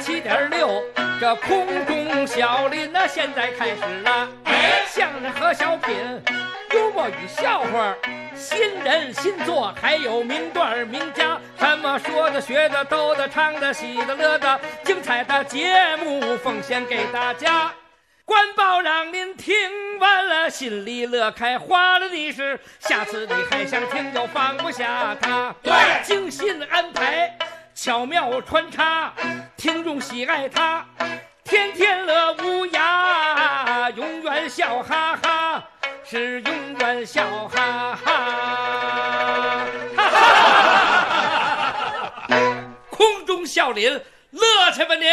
87.6，这空中小林呢，现在开始了。相声和小品，幽默与笑话，新人新作，还有名段名家，什么说的、学的、逗的、唱的、喜的、乐的，精彩的节目奉献给大家。官报让您听完了，心里乐开花了的是，下次你还想听就放不下它。对，精心安排，巧妙穿插，听众喜爱它，天天乐无涯，永远笑哈哈，是永远笑哈哈。哈哈，空中笑林，乐去吧您！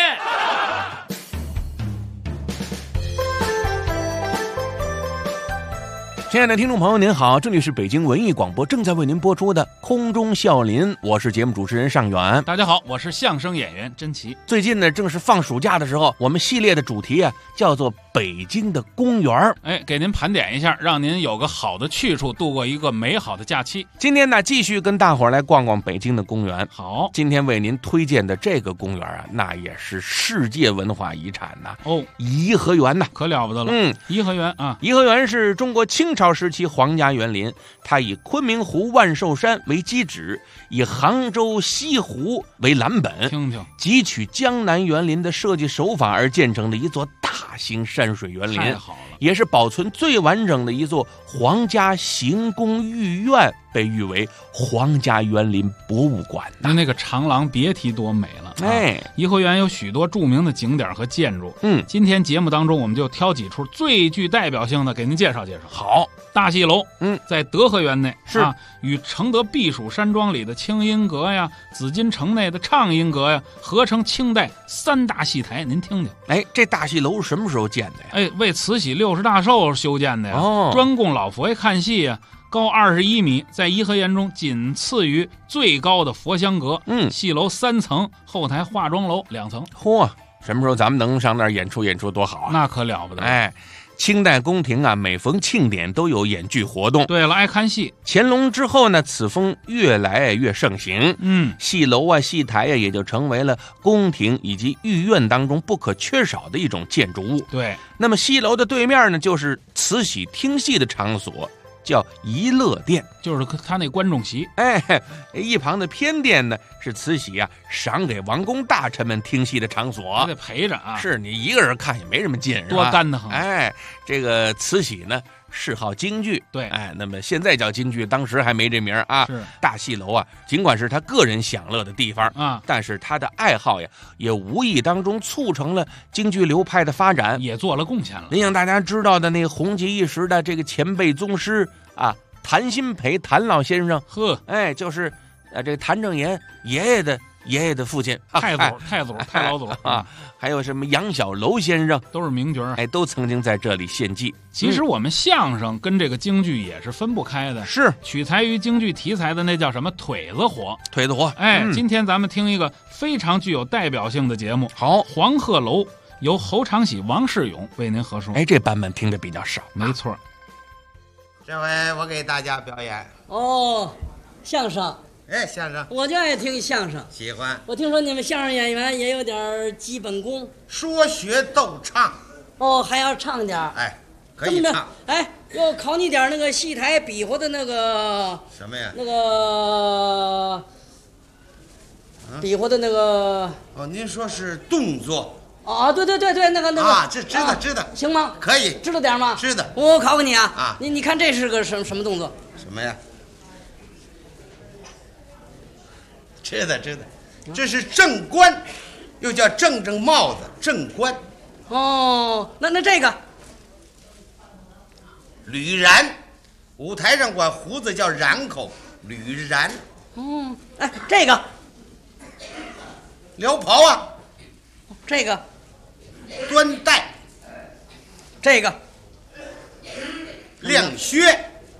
亲爱的听众朋友您好，这里是北京文艺广播正在为您播出的空中笑林，我是节目主持人尚远。 大家好，我是相声演员甄奇。 最近呢正是放暑假的时候，我们系列的主题啊叫做北京的公园。 给您盘点一下，让您有个好的去处，度过一个美好的假期。 今天呢继续跟大伙儿来逛逛北京的公园。 好， 今天为您推荐的这个公园啊，那也是世界文化遗产呐。颐和园呐， 可了不得了。颐和园啊， 颐和园是中国清朝时期皇家园林，它以昆明湖万寿山为基址，以杭州西湖为蓝本， 听听， 汲取江南园林的设计手法而建成的一座大型山水园林， 太好了， 也是保存最完整的一座皇家行宫御苑，被誉为皇家园林博物馆。 那个长廊别提多美了。颐和园有许多著名的景点和建筑。今天节目当中我们就挑几处最具代表性的给您介绍介绍。 好， 大戏楼，在德和园内， 是与承德避暑山庄里的清音阁呀、紫禁城内的畅音阁呀，合成清代3大戏台。您听听， 这大戏楼是什么时候建的呀？ 为慈禧60大寿修建的呀，专供老佛爷看戏呀。高21米，在颐和园中仅次于最高的佛香阁。戏楼3层，后台化妆楼2层。 嚯，什么时候咱们能上那儿演出多好啊？ 那可了不得。 清代宫廷啊，每逢庆典都有演剧活动。 对了，爱看戏。 乾隆之后呢，此风越来越盛行。戏楼啊、戏台啊，也就成为了宫廷以及御苑当中不可缺少的一种建筑物。 对， 那么戏楼的对面呢，就是慈禧听戏的场所，叫怡乐殿， 就是他那观众席。 一旁的偏殿呢，是慈禧啊赏给王公大臣们听戏的场所。 得陪着啊， 是你一个人看也没什么劲， 多干得很。 这个慈禧呢嗜好京剧， 对， 那么现在叫京剧，当时还没这名啊。 是大戏楼啊，尽管是他个人享乐的地方啊， 但是他的爱好呀，也无意当中促成了京剧流派的发展， 也做了贡献了。 您像大家知道的那个红极一时的这个前辈宗师啊，谭鑫培谭老先生，就是这个谭正岩爷爷的父亲， 太老祖啊，还有什么杨小楼先生， 都是名角， 都曾经在这里献技。 其实我们相声跟这个京剧也是分不开的， 是取材于京剧题材的那叫什么腿子活。今天咱们听一个非常具有代表性的节目。 好， 黄鹤楼由侯长喜、王世勇为您合说。 这版本听得比较少。 没错， 这回我给大家表演相声。 相声我就爱听相声， 喜欢。 我听说你们相声演员也有点基本功， 说学逗唱。 还要唱点。 可以唱。 要考你点那个戏台比划的那个什么呀？ 那个比划的那个您说是动作对，那个这知道行吗？ 可以， 知道点吗？ 知道。 我考考你啊你看这是个什么动作？ 什么呀？知道，这是正官，又叫正帽子，正官。 那这个吕髯，舞台上管胡子叫髯口，吕髯。 这个撩袍啊， 这个端带， 这个亮靴。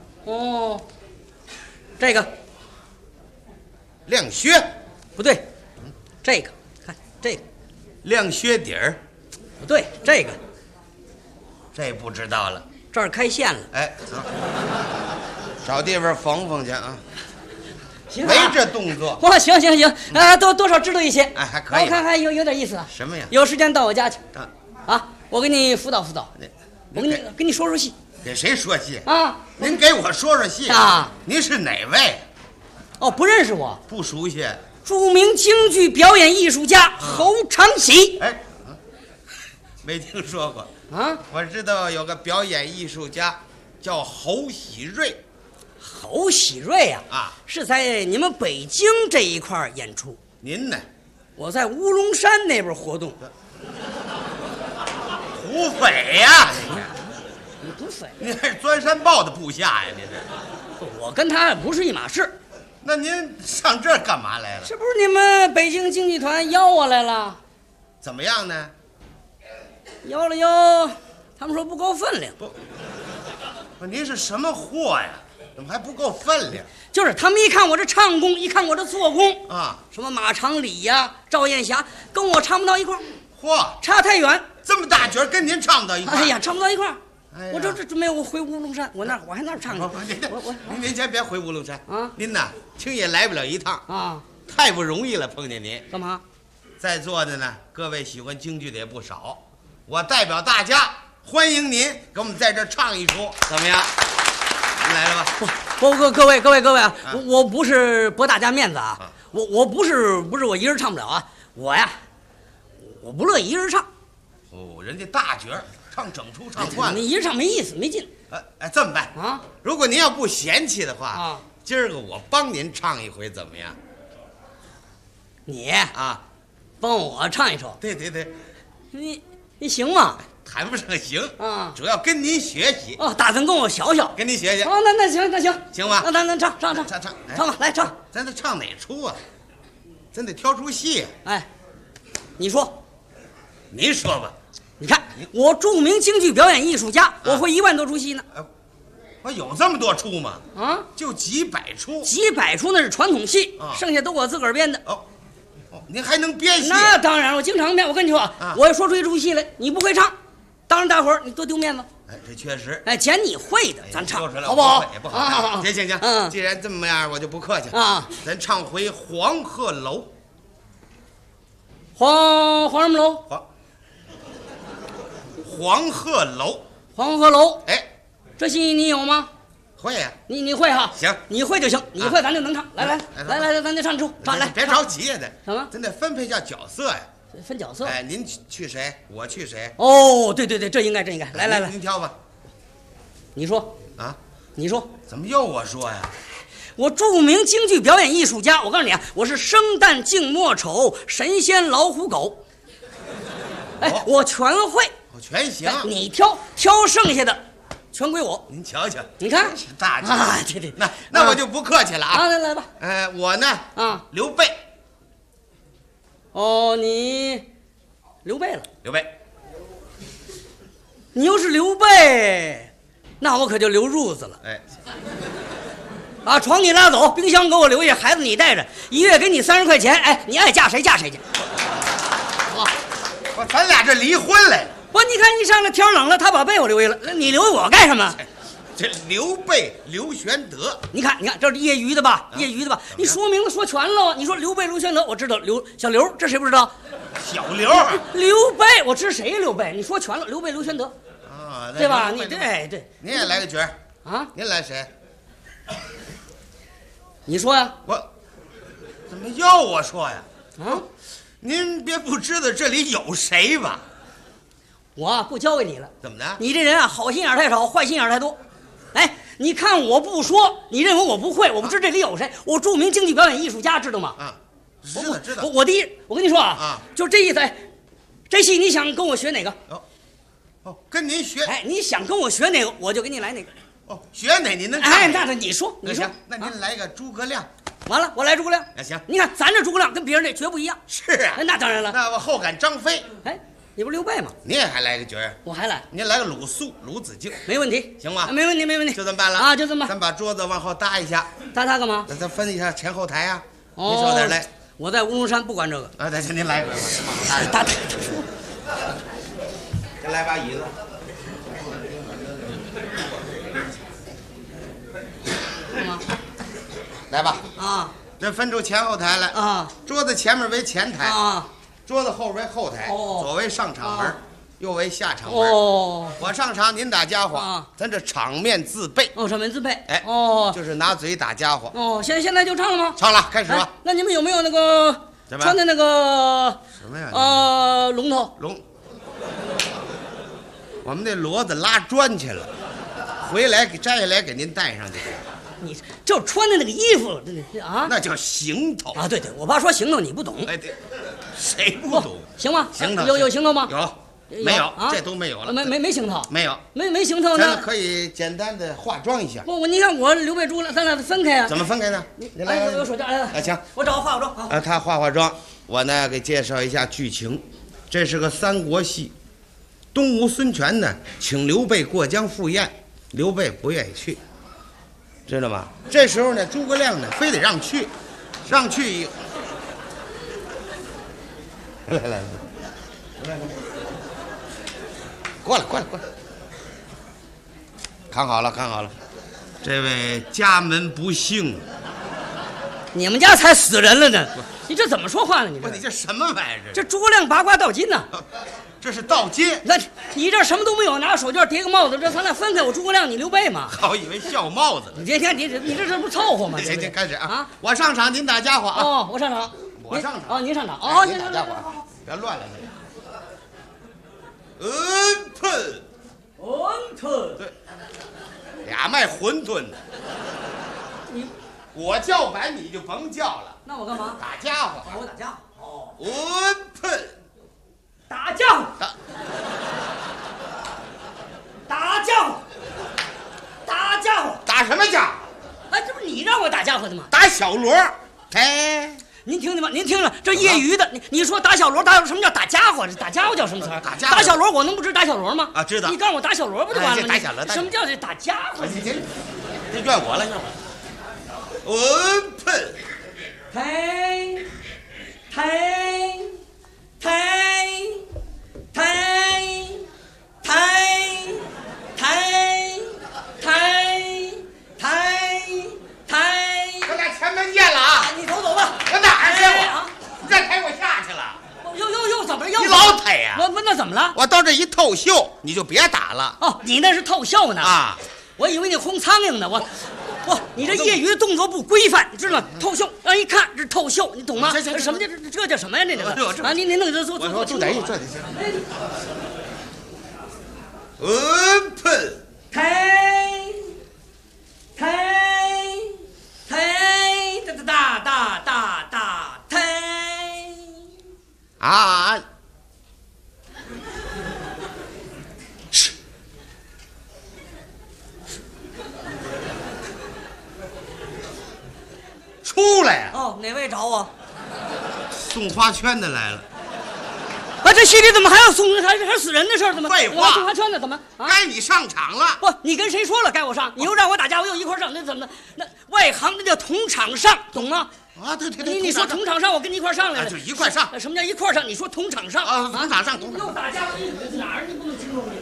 这个亮靴不对，这个看这个亮靴底儿不对，这个这不知道了， 这儿开线了。 找地方缝缝去啊。 行， 没这动作。 哇，行，多少知道一些。 哎，还可以。 我看还有点意思啊。 什么呀？ 有时间到我家去。我给你辅导辅导。我给你说说戏。 给谁说戏啊？ 您给我说说戏啊？ 您是哪位？ 哦，不认识我？ 不熟悉。 著名京剧表演艺术家侯长喜。 哎，没听说过啊？ 我知道有个表演艺术家叫侯喜瑞。 侯喜瑞啊， 是在你们北京这一块演出。 您呢？ 我在乌龙山那边活动。 土匪呀！ 你土匪？ 你还是钻山豹的部下呀？你这？我跟他不是一码事。 那您上这儿干嘛来了？ 是不是你们北京京剧团邀我来了？ 怎么样呢？ 邀了邀，他们说不够分量。 不，您是什么货呀？怎么还不够分量？ 就是他们一看我这唱功，一看我这做工啊， 什么马长礼呀、赵艳霞，跟我唱不到一块儿。 嚯， 差太远。 这么大角跟您唱不到一块儿。 哎呀，唱不到一块儿。 哎、 我这没有，我回乌龙山，我还那儿唱去。 您先别回乌龙山啊！ 您呐，轻也来不了一趟啊， 太不容易了，碰见您。 干嘛？ 在座的呢，各位喜欢京剧的也不少，我代表大家欢迎您给我们在这儿唱一出，怎么样？您来了吧？ 各位啊，我不是驳大家面子啊，我不是我一人唱不了啊，我不乐意一人唱。 哦，人家大角儿唱整出唱惯了， 你一人唱没意思，没劲。 这么办啊？ 如果您要不嫌弃的话啊， 今儿个我帮您唱一回怎么样？ 你啊，帮我唱一首。 对， 你行吗？ 谈不上行啊， 主要跟您学习。 哦，打算跟我学， 跟您学。 哦，那行， 行吧？ 那咱唱吧，来唱。 咱得唱哪出啊？咱得挑出戏。 哎，你说， 您说吧。 你看，我著名京剧表演艺术家，我会1万多出戏呢。 我有这么多出吗？ 啊， 就几百出。 几百出那是传统戏，剩下都我自个儿编的。 哦，您还能编戏？ 那当然，我经常编。我跟你说，我要说出一出戏来，你不会唱，当着大伙儿你多丢面子。 哎，这确实。 哎，捡你会的，咱唱， 好不好？ 也不好。行。既然这么样，我就不客气啊。 咱唱回黄鹤楼。 黄什么楼？ 黄鹤楼。 黄鹤楼。 哎， 这戏你有吗？ 会呀。 你会哈？ 行， 你会就行，你会咱就能唱。来，咱就唱出。来， 别着急呀，得什么？ 咱得分配一下角色呀。 分角色。 哎，您去谁？我去谁？ 哦，对，这应该。来， 您挑吧。 你说啊？ 你说。 怎么又我说呀？ 我著名京剧表演艺术家，我告诉你啊，我是生旦净末丑神仙老虎狗。哎，我全会。 我全行。 你挑剩下的，全归我。 您瞧瞧， 你看是大气啊！对， 那我就不客气了啊！ 来吧。 我呢刘备。 哦，你刘备了。 刘备， 你要是刘备，那我可就刘褥子了。 哎， 床你拉走，冰箱给我留下，孩子你带着，1月给你30块钱。哎，你爱嫁谁嫁谁去。 咱俩这离婚来了。 你看一上来天冷了，他把被我留下了，你留我干什么？ 这刘备刘玄德， 你看，这是业余的吧？你说明了说全了。你说刘备刘玄德，我知道小刘，这谁不知道？ 小刘。 刘备，我知谁？刘备，你说全了。刘备刘玄德啊，对吧？你对， 您也来个角儿啊？ 您来谁？ 你说呀？ 我怎么要我说呀？ 啊？ 您别不知道这里有谁吧？ 我不交给你了。 怎么的？ 你这人啊，好心眼太少，坏心眼太多。哎，你看我不说，你认为我不会？我不知这里有谁？我著名京剧表演艺术家，知道吗？ 啊，知道。 我跟你说啊，就这意思。这戏你想跟我学哪个？ 哦，跟您学。 哎，你想跟我学哪个，我就给你来哪个。 哦，学哪您能唱？ 哎，那你说， 行，那您来个诸葛亮。 完了，我来诸葛亮。 行， 你看咱这诸葛亮跟别人这绝不一样。 是啊， 那当然了。 那我后赶张飞。 哎，你不是刘备吗？ 您也还来个角儿？ 我还来。 您来个鲁肃、鲁子敬， 没问题， 行吗？ 没问题， 就这么办了啊，就这么办。 咱把桌子往后搭一下， 搭它干嘛？ 咱分一下前后台啊。您说点来。 我在乌龙山不管这个。 啊，行，您来一回。 搭。 再来把椅子。 干嘛？ 来吧。 啊。 这分出前后台来啊。 桌子前面为前台啊， 桌子后为后台，左为上场门，右为下场门。我上场，您打家伙，咱这场面自备。 场面自备。 哎，就是拿嘴打家伙。 现在就唱了吗？ 唱了，开始吧。 那你们有没有那个穿的那个什么呀？ 龙头。 我们那骡子拉砖去了，回来给摘下来给您带上去。 你就穿的那个衣服啊？ 那叫行头啊！对，我爸说行头，你不懂。 哎，对，谁不懂？ 行吗？ 行头有行头吗？ 有，没有啊？这都没有了。 没行头， 没有， 没行头呢。 咱可以简单的化妆一下。 你看我刘备猪了，咱俩分开啊？ 怎么分开呢？ 你来，有手绢来。 行， 我找个化妆啊。 他化妆，我呢给介绍一下剧情。这是个三国戏，东吴孙权呢请刘备过江赴宴，刘备不愿意去。知道吗？这时候呢，诸葛亮呢，非得让去。来，过来，看好了，这位家门不幸， 你们家才死人了呢，你这怎么说话呢？ 你这什么玩意儿？ 这诸葛亮八卦道金呢？ 这是盗金。 那你这什么都没有，拿手绢叠个帽子，这咱俩分开，我诸葛亮，你刘备嘛？ 好，以为笑帽子。 你这不凑合吗？ 行，开始啊！我上场，您打家伙啊！ 我上场，您上场您打家伙，别乱了。馄饨，对，俩卖馄饨的。我叫板你就甭叫了。 那我干嘛？ 打家伙。 我打家伙。 馄饨。 打家伙， 打什么家伙？ 哎，这不是你让我打家伙的吗？ 打小锣。哎， 您听听吧，您听着，这业余的，你说打小锣，什么叫打家伙？这打家伙叫什么词儿？打小锣，我能不知打小锣吗？ 啊，知道。 你告诉我打小锣不就完了吗？ 打小锣。 什么叫这打家伙？ 这怨我了，馄饨。咱俩前门见了啊！ 你走吧。 我哪儿去我？你再抬我下去了。 又怎么了？ 你老抬呀！ 那怎么了？ 我到这一透秀，你就别打了。 你那是透秀呢啊！ 我以为你轰苍蝇呢。你这业余的动作不规范，你知道吗？透秀，让人一看这是透秀，你懂吗？什么叫这叫什么呀？这个啊，您弄这做都得这得行。馄饨。啊！出来呀！ 哪位找我？ 送花圈的来了。 这戏里怎么还要送人？还死人的事儿？怎么？ 废话， 送花圈的怎么？ 该你上场了。 不，你跟谁说了该我上？你又让我打架，我又一块上，那怎么的？那外行那叫同场上，懂吗？ 啊，对， 你说同场上，我跟你一块上来了， 就一块上。 什么叫一块上？你说同场上啊？同场上， 又打架了，哪儿你不能听懂你？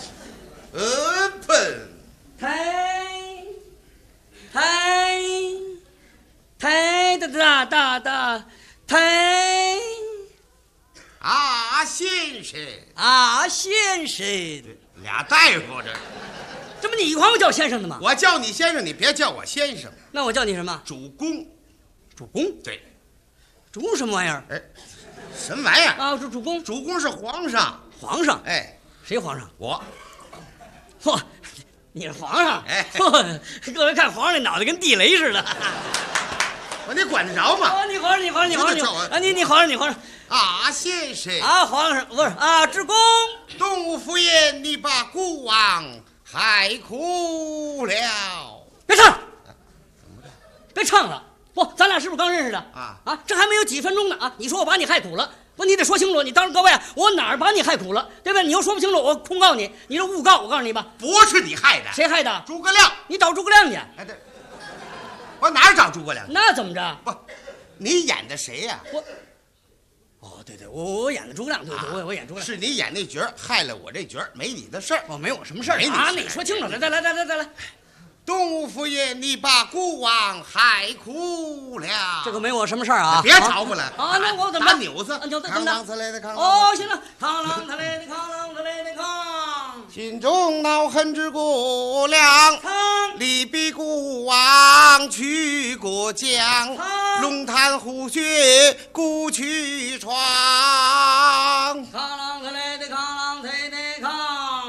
先生， 俩大夫这不你管我叫先生的吗？ 我叫你先生，你别叫我先生。 那我叫你什么？ 主公。 主公？ 对。 主公什么玩意儿？ 哎，什么玩意儿啊？主公， 主公是皇上。 皇上？ 哎， 谁皇上？ 我。 嚯，你是皇上？ 哎， 各位看皇上那脑袋跟地雷似的。 你管得着吗？ 你皇上，你皇上，你皇上啊，先生啊，皇上不是啊，主公。 东吴府宴，你把孤王害苦了。 别唱了，别唱了。不，咱俩是不是刚认识的啊？ 这还没有几分钟呢啊！你说我把你害苦了，不，你得说清楚。你当着各位，我哪儿把你害苦了，对不对？你又说不清楚，我控告你，你这诬告，我告诉你吧， 不是你害的。 谁害的？ 诸葛亮。 你找诸葛亮去。 哎，对，我哪儿找诸葛亮？ 那怎么着？ 不，你演的谁呀？ 对，我演的诸葛亮，对，我演诸葛亮。 是你演那角儿害了我这角儿，没你的事儿。 没我什么事儿啊？你说清楚了，再来。 东吴府爷，你把孤王害苦了。 这个没我什么事儿啊！ 别吵过来啊！那我怎么打钮子？ 怎么啷呲来的吭。 哦，行了，吭啷呲来的吭啷呲来的吭。 心中恼恨之过量，力逼孤王去过江，龙潭虎穴孤去闯。 吭啷呲来的吭啷呲的吭。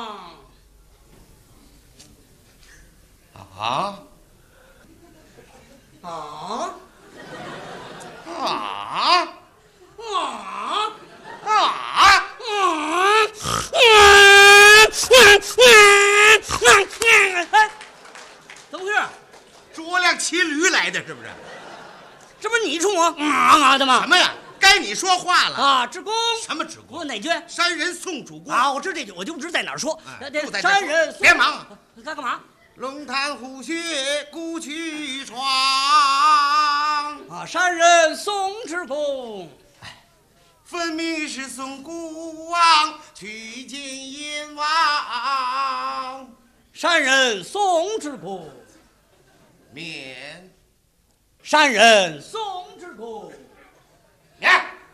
啊啊啊啊！ 怎么回事？ 诸葛亮骑驴来的，是不是？ 这不是你冲我的吗？ 什么呀？该你说话了啊！之公什么之公？ 我哪句？ 山人送主公啊！我知道这句，我就不知在哪儿说。 山人别忙， 他干嘛？ 龙潭虎穴孤去闯啊！山人送之公， 分明是送孤王去见阎王。 山人送之公， 免。 山人送之公， 免。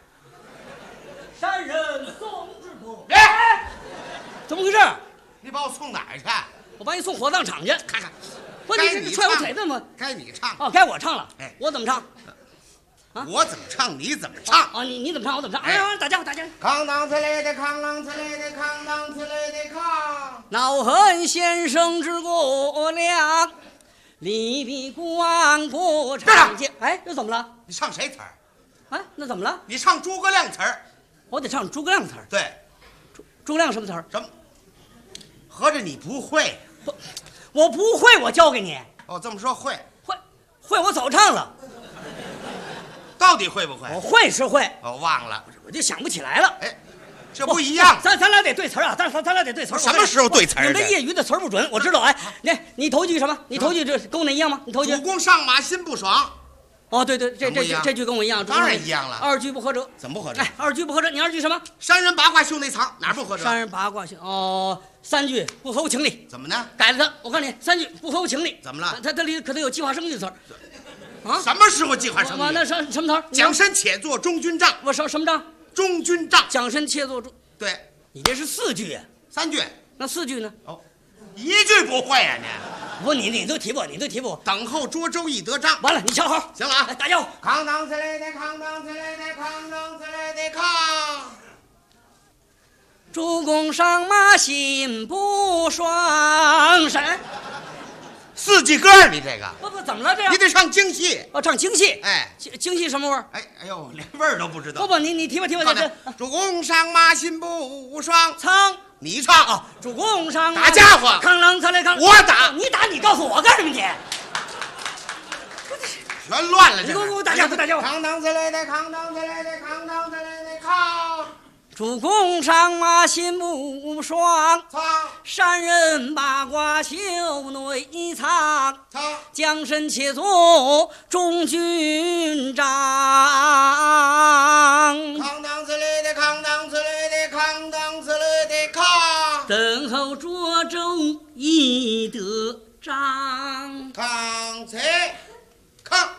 山人送之公， 免。 怎么回事？ 你把我送哪儿去？ 我把你送火葬场去， 看看。 不，你踹我腿子吗？ 该你唱。 哦，该我唱了。 哎， 我怎么唱？ 我怎么唱你怎么唱啊！你怎么唱我怎么唱？哎呀，打架！ 扛啷呲来的扛啷呲来的扛啷呲来的扛。 恼恨先生之过量，力逼孤王不长进。哎，这怎么了？ 你唱谁词儿？ 啊，那怎么了？ 你唱诸葛亮词儿。 我得唱诸葛亮词儿。 对， 诸葛亮什么词儿？ 什么？合着你不会？ 不，我不会，我教给你。 哦，这么说会， 我早唱了。 到底会不会？ 我会是会， 我忘了， 我就想不起来了。 哎，这不一样。 咱俩得对词儿啊，咱俩得对词儿。 什么时候对词儿？ 你这业余的词儿不准，我知道。哎，你头句什么？你头句这跟我那一样吗？你头句。 主公上马心不爽。 哦，对，这句跟我一样。 当然一样了。 二句不合辙。 怎么不合辙？ 哎，二句不合辙。你二句什么？ 山人八卦袖内藏，哪不合辙？ 山人八卦袖哦，三句不合乎情理。 怎么呢？ 改了它。我告诉你，三句不合乎情理。 怎么了？ 它里可能有计划生育的词儿。啊？ 什么时候计划生育？ 那什么词儿？ 蒋身且做中军帐。 我什么帐？ 中军帐。 蒋身且做中。 对， 你这是四句呀。 三句。 那四句呢？ 哦，一句不会呀你。 不，你都提不， 等候涿州一得章。 完了，你瞧好， 行了啊， 大家伙， 扛啷呲来的扛啷呲来的扛啷呲来的扛。 主公上马心不爽，谁？ 四句歌你这个不怎么了这样？ 你得唱京戏。 哦，唱京戏。 哎， 京戏什么味儿？ 哎呦，连味儿都不知道。 不，你提吧。 主公上马心不爽， 唱。 你唱啊！ 主公上打家伙， 扛啷呲来扛。 我打， 你打，你告诉我干什么你？ 全乱了， 你给我打家伙！ 扛啷呲来的扛啷呲来的扛啷呲来的扛。 主公上马心不爽，山人八卦袖内藏，将身且做中军帐。 扛啷呲来的扛啷呲来的扛啷呲来的扛。 等候涿州一得章。 扛才扛。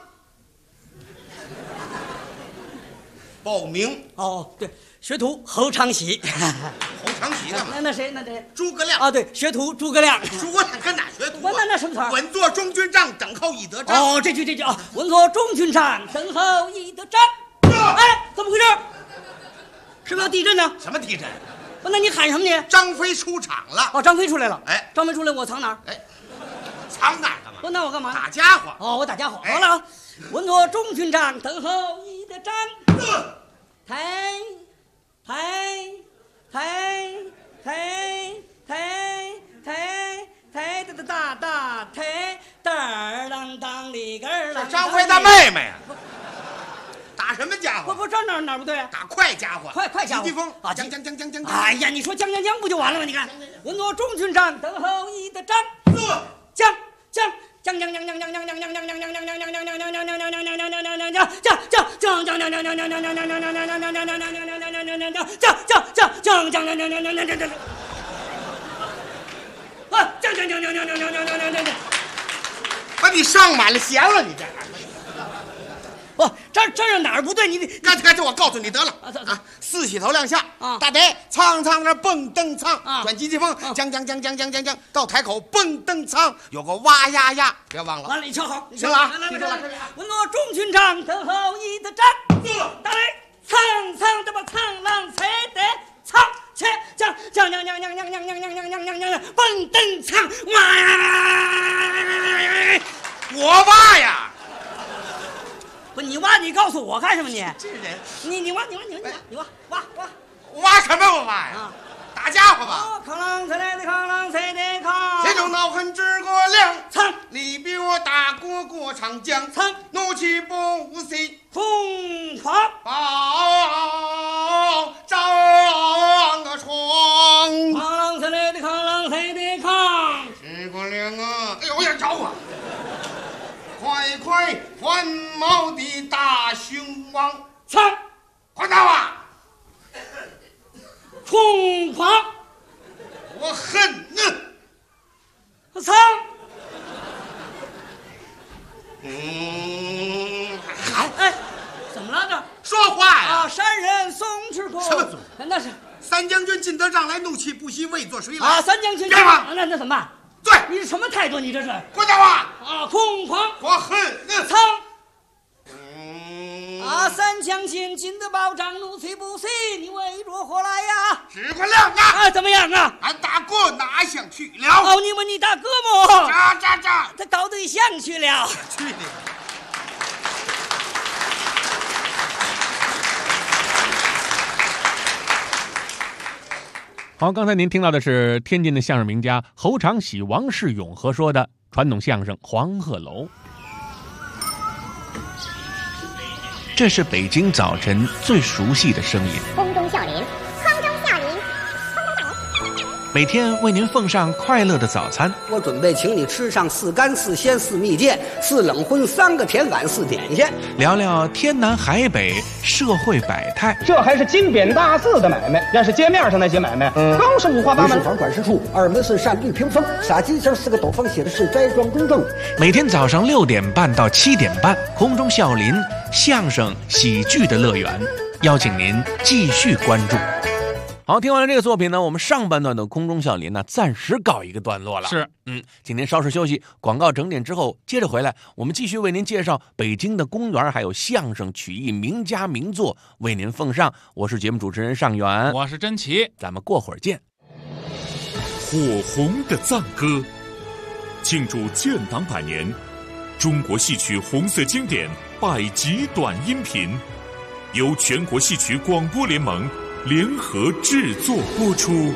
报名哦，对。学徒侯长喜， 侯长喜干嘛？ 那谁？ 诸葛亮啊，对，学徒诸葛亮。 诸葛亮跟哪学徒？ 那什么词儿？ 稳坐中军帐，等候一得章。 哦，这句啊，稳坐中军帐，等候一得章。哎，怎么回事？是不是要地震呢？ 什么地震？ 不，那你喊什么你？ 张飞出场了。 哦，张飞出来了。 哎， 张飞出来，我藏哪儿？ 哎，藏哪儿干嘛？ 不，那我干嘛？ 打家伙。 哦，我打家伙。好了，稳坐中军帐，等候一得章。 张飞他妹妹呀！打什么家伙？ 不，这哪不对？ 打快家伙， 快家伙！ 疾风啊！ 将！ 哎呀，你说将不就完了吗？你看，稳坐中军帐，等候一得章。将！ 把你上满了弦了，你这。 不，这是哪儿不对？你得干脆我告诉你得了啊！四起头亮相啊， 大得苍那蹦蹬苍啊， 转机器风将到台口蹦蹬苍，有个哇呀呀，别忘了。 完了，你瞧好， 行了啊！ 来，我诺中军长得后一的战，大雷苍这么苍狼才得苍切将蹦蹬苍哇！ 我挖呀！ 不，你挖，你告诉我干什么？你这人， 你挖挖什么我挖呀？打家伙吧！ 扛狼才得扛， 前中恼恨直过梁， 苍你比我大过长江， 苍怒气不息， 疯狂报张个床。 扛狼才得扛， 直过梁啊！哎呦，要着我！快还毛的大雄王， 苍快到啊！ 疯狂我恨呢！ 苍哎，怎么了这？ 说话呀！ 啊，山人松之口。 什么松？ 那是三将军进得帐来，怒气不息，未作谁来？ 啊，三将军。 别忙， 那怎么办？ 对， 你是什么态度？你这是快到啊！ 啊，疯狂我恨呢！ 苍啊，三将军进得宝帐，怒气不息，你为着何来呀？ 直过亮啊！ 啊，怎么样啊？ 俺大哥哪想去了？ 哦，你大哥么？ 渣， 他搞对象去了。 去你！ 好，刚才您听到的是天津的相声名家侯长喜、王世勇合说的传统相声《黄鹤楼》。这是北京早晨最熟悉的声音， 空中笑林，空中笑林， 每天为您奉上快乐的早餐。 我准备请你吃上4干4鲜4蜜饯4冷荤3个甜碗4点心， 聊聊天南海北社会百态。 这还是金匾大字的买卖，要是街面上那些买卖，更是五花八门。 1是房管事处，2门是单绿屏风，撒金星4个斗方写的是斋庄公证。 每天早上6点半到7点半，空中笑林相声喜剧的乐园，邀请您继续关注。好，听完了这个作品呢，我们上半段的空中笑林呢，暂时告一个段落了。 是， 请您稍事休息，广告整点之后接着回来，我们继续为您介绍北京的公园，还有相声曲艺名家名作为您奉上。我是节目主持人尚远， 我是甄奇， 咱们过会儿见。 火红的赞歌，庆祝建党100年，中国戏曲红色经典100集短音频，由全国戏曲广播联盟联合制作播出。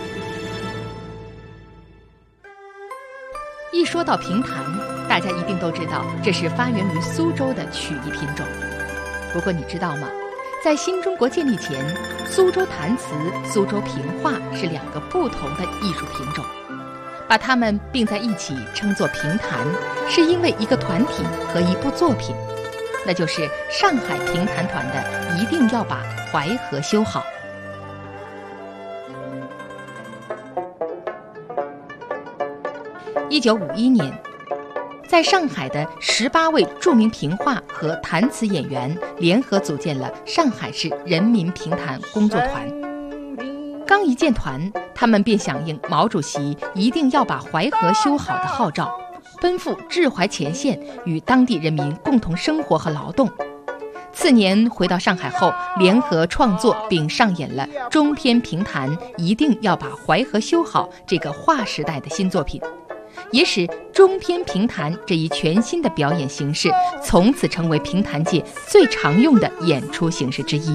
一说到评弹，大家一定都知道这是发源于苏州的曲艺品种。不过你知道吗？在新中国建立前，苏州弹词、苏州评话是2个不同的艺术品种，把它们并在一起称作评弹，是因为一个团体和一部作品，那就是上海评弹团的《一定要把淮河修好》。1951年，在上海的18位著名评话和弹词演员联合组建了上海市人民评弹工作团。刚一建团，他们便响应毛主席一定要把淮河修好的号召，奔赴治淮前线，与当地人民共同生活和劳动。次年回到上海后，联合创作并上演了中篇评弹一定要把淮河修好这个划时代的新作品，也使中篇评弹这一全新的表演形式从此成为评弹界最常用的演出形式之一。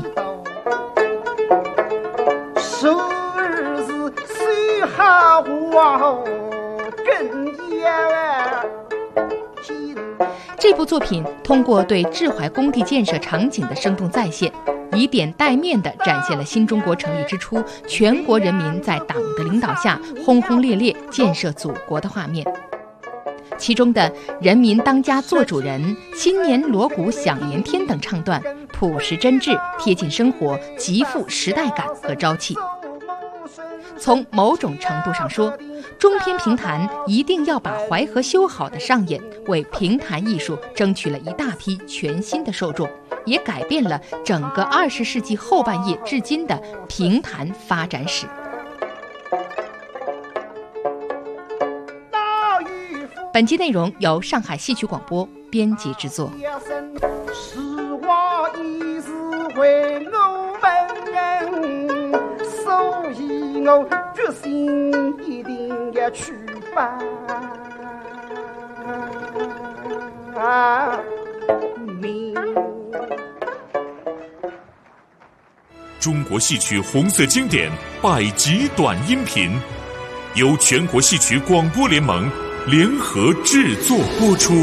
这部作品通过对治淮工地建设场景的生动再现，以点带面地展现了新中国成立之初全国人民在党的领导下轰轰烈烈建设祖国的画面。其中的人民当家做主人、新年锣鼓响连天等唱段，朴实真挚，贴近生活，极富时代感和朝气。 从某种程度上说，中篇评弹一定要把淮河修好的上演，为评弹艺术争取了一大批全新的受众，也改变了整个20世纪后半叶至今的评弹发展史。本期内容由上海戏曲广播编辑制作。 是我一时为我们，所以我决心一定要去吧。 中国戏曲红色经典100集短音频，由全国戏曲广播联盟联合制作播出。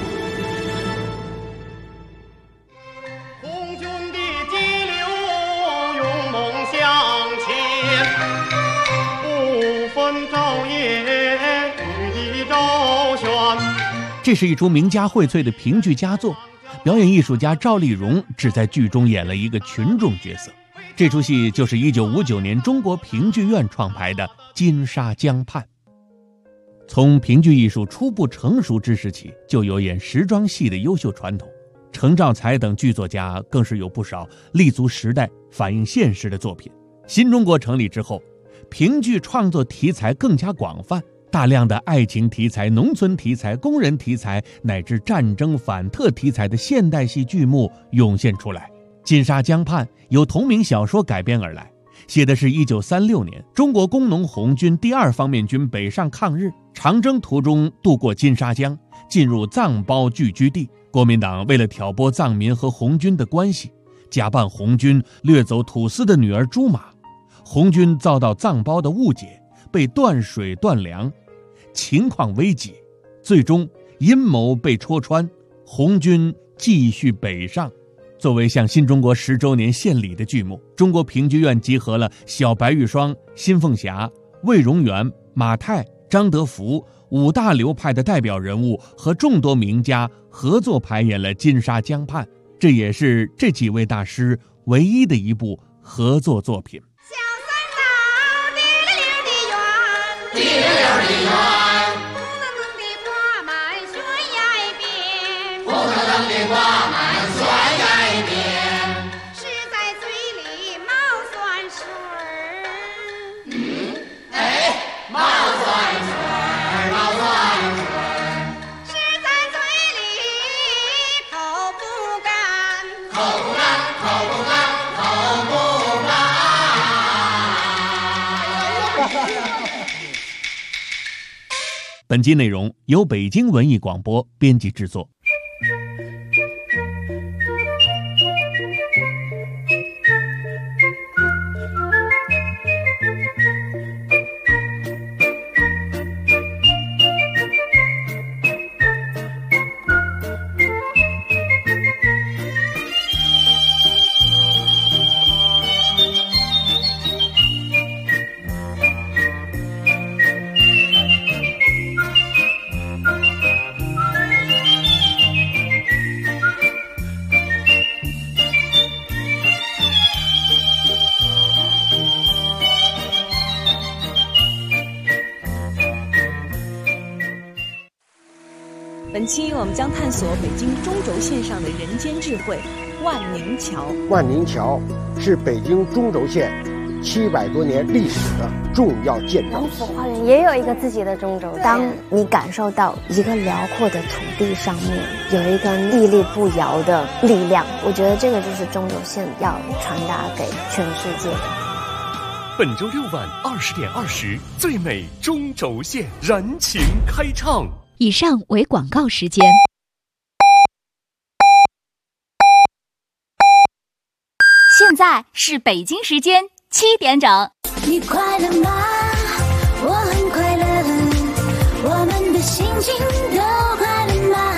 红军的激流勇猛向前，不分昼夜羽翼周旋。 这是一出名家荟萃的评剧佳作，表演艺术家赵丽蓉只在剧中演了一个群众角色。这出戏就是1959年中国评剧院创排的《金沙江畔》。从评剧艺术初步成熟之时起，就有演时装戏的优秀传统。程兆才等剧作家更是有不少立足时代、反映现实的作品。新中国成立之后，评剧创作题材更加广泛，大量的爱情题材、农村题材、工人题材乃至战争反特题材的现代戏剧目涌现出来。《金沙江畔》由同名小说改编而来，写的是1936年中国工农红军第2方面军北上抗日，长征途中渡过金沙江，进入藏胞聚居地。国民党为了挑拨藏民和红军的关系，假扮红军掠走土司的女儿朱玛，红军遭到藏胞的误解，被断水断粮，情况危急，最终阴谋被戳穿，红军继续北上。作为向新中国10周年献礼的剧目，中国评剧院集合了小白玉霜、辛凤霞、魏荣元、马泰、张德福5大流派的代表人物和众多名家合作排演了《金沙江畔》，这也是这几位大师唯一的一部合作作品。 小三道滴溜溜的圆， 滴溜溜的圆， 红彤彤的挂满悬崖边， 红彤彤的挂满悬崖边， 是在嘴里冒酸水儿。 冒酸水儿，冒酸水儿， 是在嘴里口不干， 口不干，口不干，口不干。 本期内容由北京文艺广播编辑制作。 本期我们将探索北京中轴线上的人间智慧——万宁桥。 万宁桥是北京中轴线700多年历史的重要建筑。 王府花园也有一个自己的中轴线。当你感受到一个辽阔的土地上面有一个屹立不摇的力量，我觉得这个就是中轴线要传达给全世界的。 本周6晚20点20，最美中轴线燃情开唱。 以上为广告时间。现在是北京时间7点整。 你快乐吗？我很快乐，我们的心情都快乐吗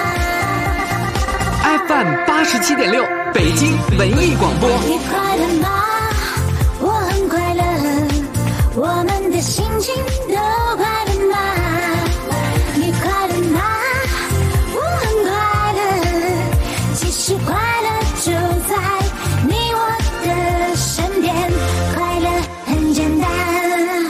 ？FM 87.6，北京文艺广播。 你快乐吗？我很快乐，我们的心情都快乐吗？你快乐吗？我很快乐，其实快乐就在你我的身边，快乐很简单。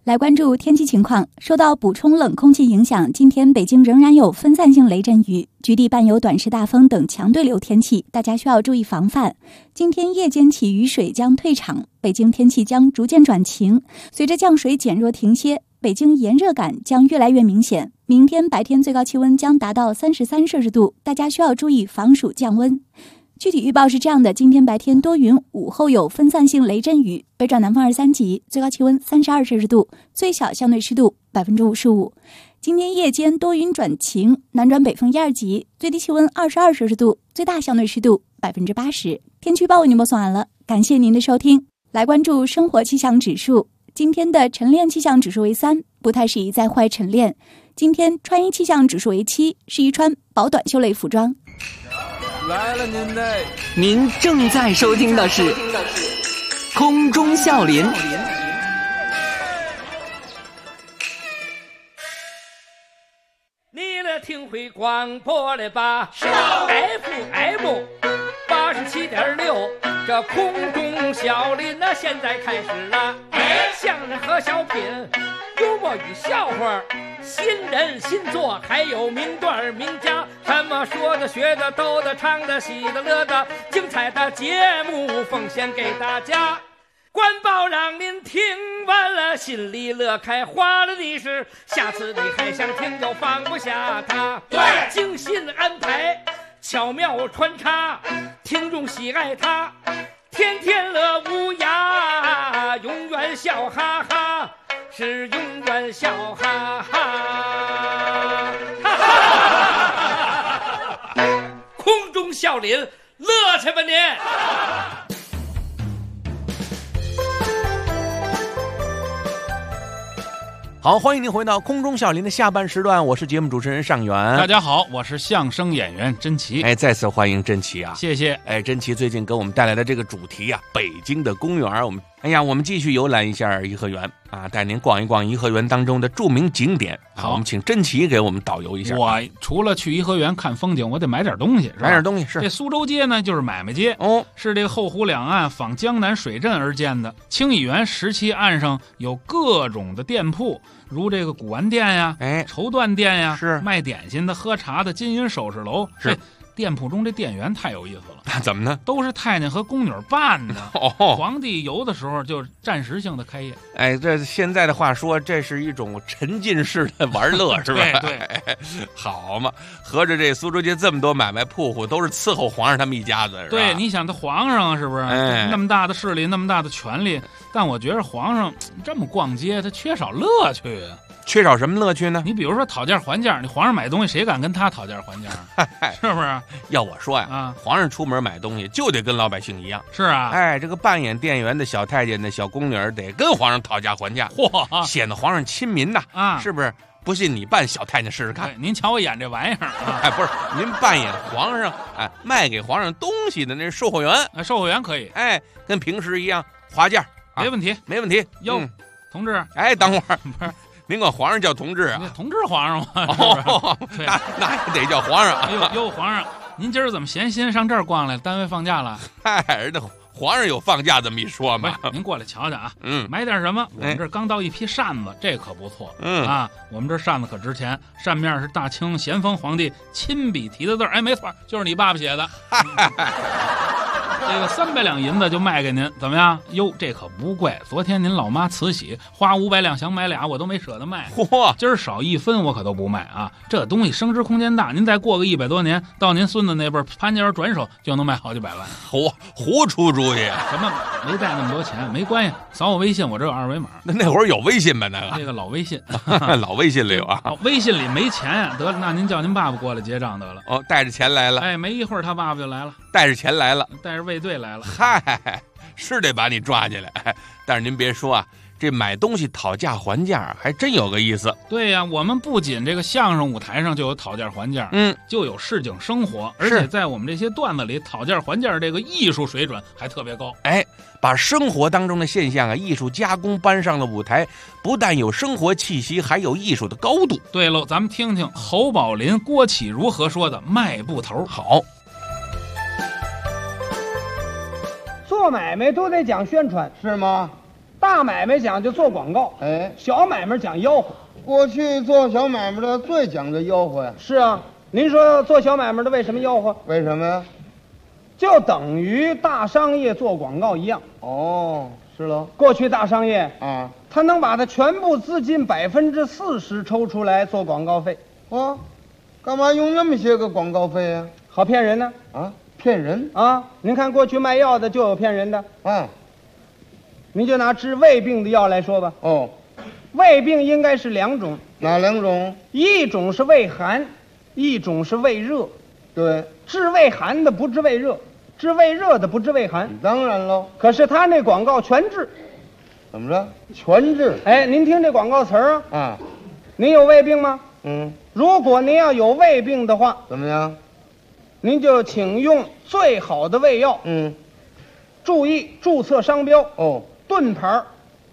来关注天气情况。受到补充冷空气影响，今天北京仍然有分散性雷阵雨，局地伴有短时大风等强对流天气，大家需要注意防范。今天夜间起雨水将退场，北京天气将逐渐转晴，随着降水减弱停歇，北京炎热感将越来越明显。明天白天最高气温将达到33摄氏度，大家需要注意防暑降温。具体预报是这样的：今天白天多云，午后有分散性雷阵雨，北转南风2、3级，最高气温32摄氏度，最小相对湿度55%。今天夜间多云转晴，南转北风1、2级，最低气温22摄氏度，最大相对湿度80%。天气预报为您播送完了，感谢您的收听。来关注生活气象指数，今天的晨练气象指数为3，不太适宜在户外晨练。今天穿衣气象指数为7，适宜穿薄短袖类服装。 来了您正在收听的是空中笑林。 你来听会广播了吧？FM 87.6，这空中笑林那现在开始了。相声和小品，幽默与笑话，新人新作，还有名段名家，什么说的学的逗的唱的喜的乐的，精彩的节目奉献给大家。官报让您听完了心里乐开花了的是，下次你还想听就放不下它。对，精心安排，巧妙穿插，听众喜爱它，天天乐无涯，永远笑哈哈，是永远笑哈哈。空中笑林，乐去吧您！ 好，欢迎您回到空中笑林的下半时段，我是节目主持人尚元。 大家好，我是相声演员甄奇。 再次欢迎甄奇啊！ 谢谢。 甄奇最近给我们带来的这个主题啊，北京的公园，我们继续游览一下颐和园啊，带您逛一逛颐和园当中的著名景点。好，我们请甄奇给我们导游一下。 我除了去颐和园看风景，我得买点东西，是吧？ 买点东西是。 这苏州街呢，就是买卖街哦， 是这个后湖两岸仿江南水镇而建的。清乙园时期岸上有各种的店铺，如这个古玩店呀、绸缎店呀， 是卖点心的、喝茶的、金银首饰楼是。 店铺中这店员太有意思了， 怎么呢？ 都是太监和宫女办的。 哦， 皇帝游的时候就暂时性的开业。 这现在的话说，这是一种沉浸式的玩乐，是吧？ 对， 好嘛，合着这苏州街这么多买卖铺户，都是伺候皇上他们一家子，是吧？ 对，你想他皇上是不是？那么大的势力，那么大的权力，但我觉得皇上这么逛街，他缺少乐趣啊。 缺少什么乐趣呢？ 你比如说讨价还价，你皇上买东西谁敢跟他讨价还价？是不是？ 要我说呀，皇上出门买东西就得跟老百姓一样。 是啊， 这个扮演店员的小太监的小宫女得跟皇上讨价还价，显得皇上亲民呐，是不是？不信你扮小太监试试看。 您瞧我演这玩意儿不是，您扮演皇上，卖给皇上东西的那售货员， 售货员可以， 跟平时一样划价， 没问题， 没问题。 哟，同志， 等会儿，不是。您管皇上叫同志啊？ 同志皇上嘛， 那也得叫皇上。 哟，皇上，您今儿怎么闲心上这儿逛来了？单位放假了？ 人家皇上有放假这么一说嘛？ 您过来瞧瞧啊，买点什么？我们这儿刚到一批扇子，这可不错。我们这扇子可值钱，扇面是大清咸丰皇帝亲笔题的字儿。没错，就是你爸爸写的。这个300两银子就卖给您，怎么样？哟，这可不贵。昨天您老妈慈禧花500两想买俩，我都没舍得卖。今儿少1分我可都不卖啊！这东西升值空间大，您再过个100多年，到您孙子那辈儿，潘家园转手就能卖好几百万。 胡出主意！ 什么没带那么多钱？没关系，扫我微信，我这有2维码。 那会儿有微信吧？ 那个老微信， 老微信里有啊。 微信里没钱呀，得了，那您叫您爸爸过来结账得了。 带着钱来了。 没一会儿他爸爸就来了， 带着钱来了， 带着卫队来了。 是得把你抓起来。但是您别说啊，这买东西讨价还价还真有个意思。 对呀，我们不仅这个相声舞台上就有讨价还价，就有市井生活，而且在我们这些段子里，讨价还价这个艺术水准还特别高。 把生活当中的现象艺术加工搬上了舞台，不但有生活气息，还有艺术的高度。 对喽，咱们听听侯宝林、郭启如何说的卖布头。 好。 做买卖都得讲宣传，是吗？ 大买卖讲究做广告， 哎， 小买卖讲吆喝。 过去做小买卖的最讲究吆喝呀。 是啊，您说做小买卖的为什么吆喝？ 为什么呀？ 就等于大商业做广告一样。 哦，是喽。 过去大商业啊， 他能把他全部资金40%抽出来做广告费。 哦，干嘛用那么些个广告费呀？ 好骗人呢。 啊，骗人啊！您看过去卖药的就有骗人的啊。 您就拿治胃病的药来说吧。 哦， 胃病应该是2种。 哪2种？ 一种是胃寒，一种是胃热。 对， 治胃寒的不治胃热，治胃热的不治胃寒。 当然喽。 可是他那广告全治。 怎么着？全治？ 哎，您听这广告词儿啊。 啊。 您有胃病吗？ 嗯。 如果您要有胃病的话， 怎么样？ 您就请用最好的胃药。 嗯。 注意注册商标。 哦。 盾牌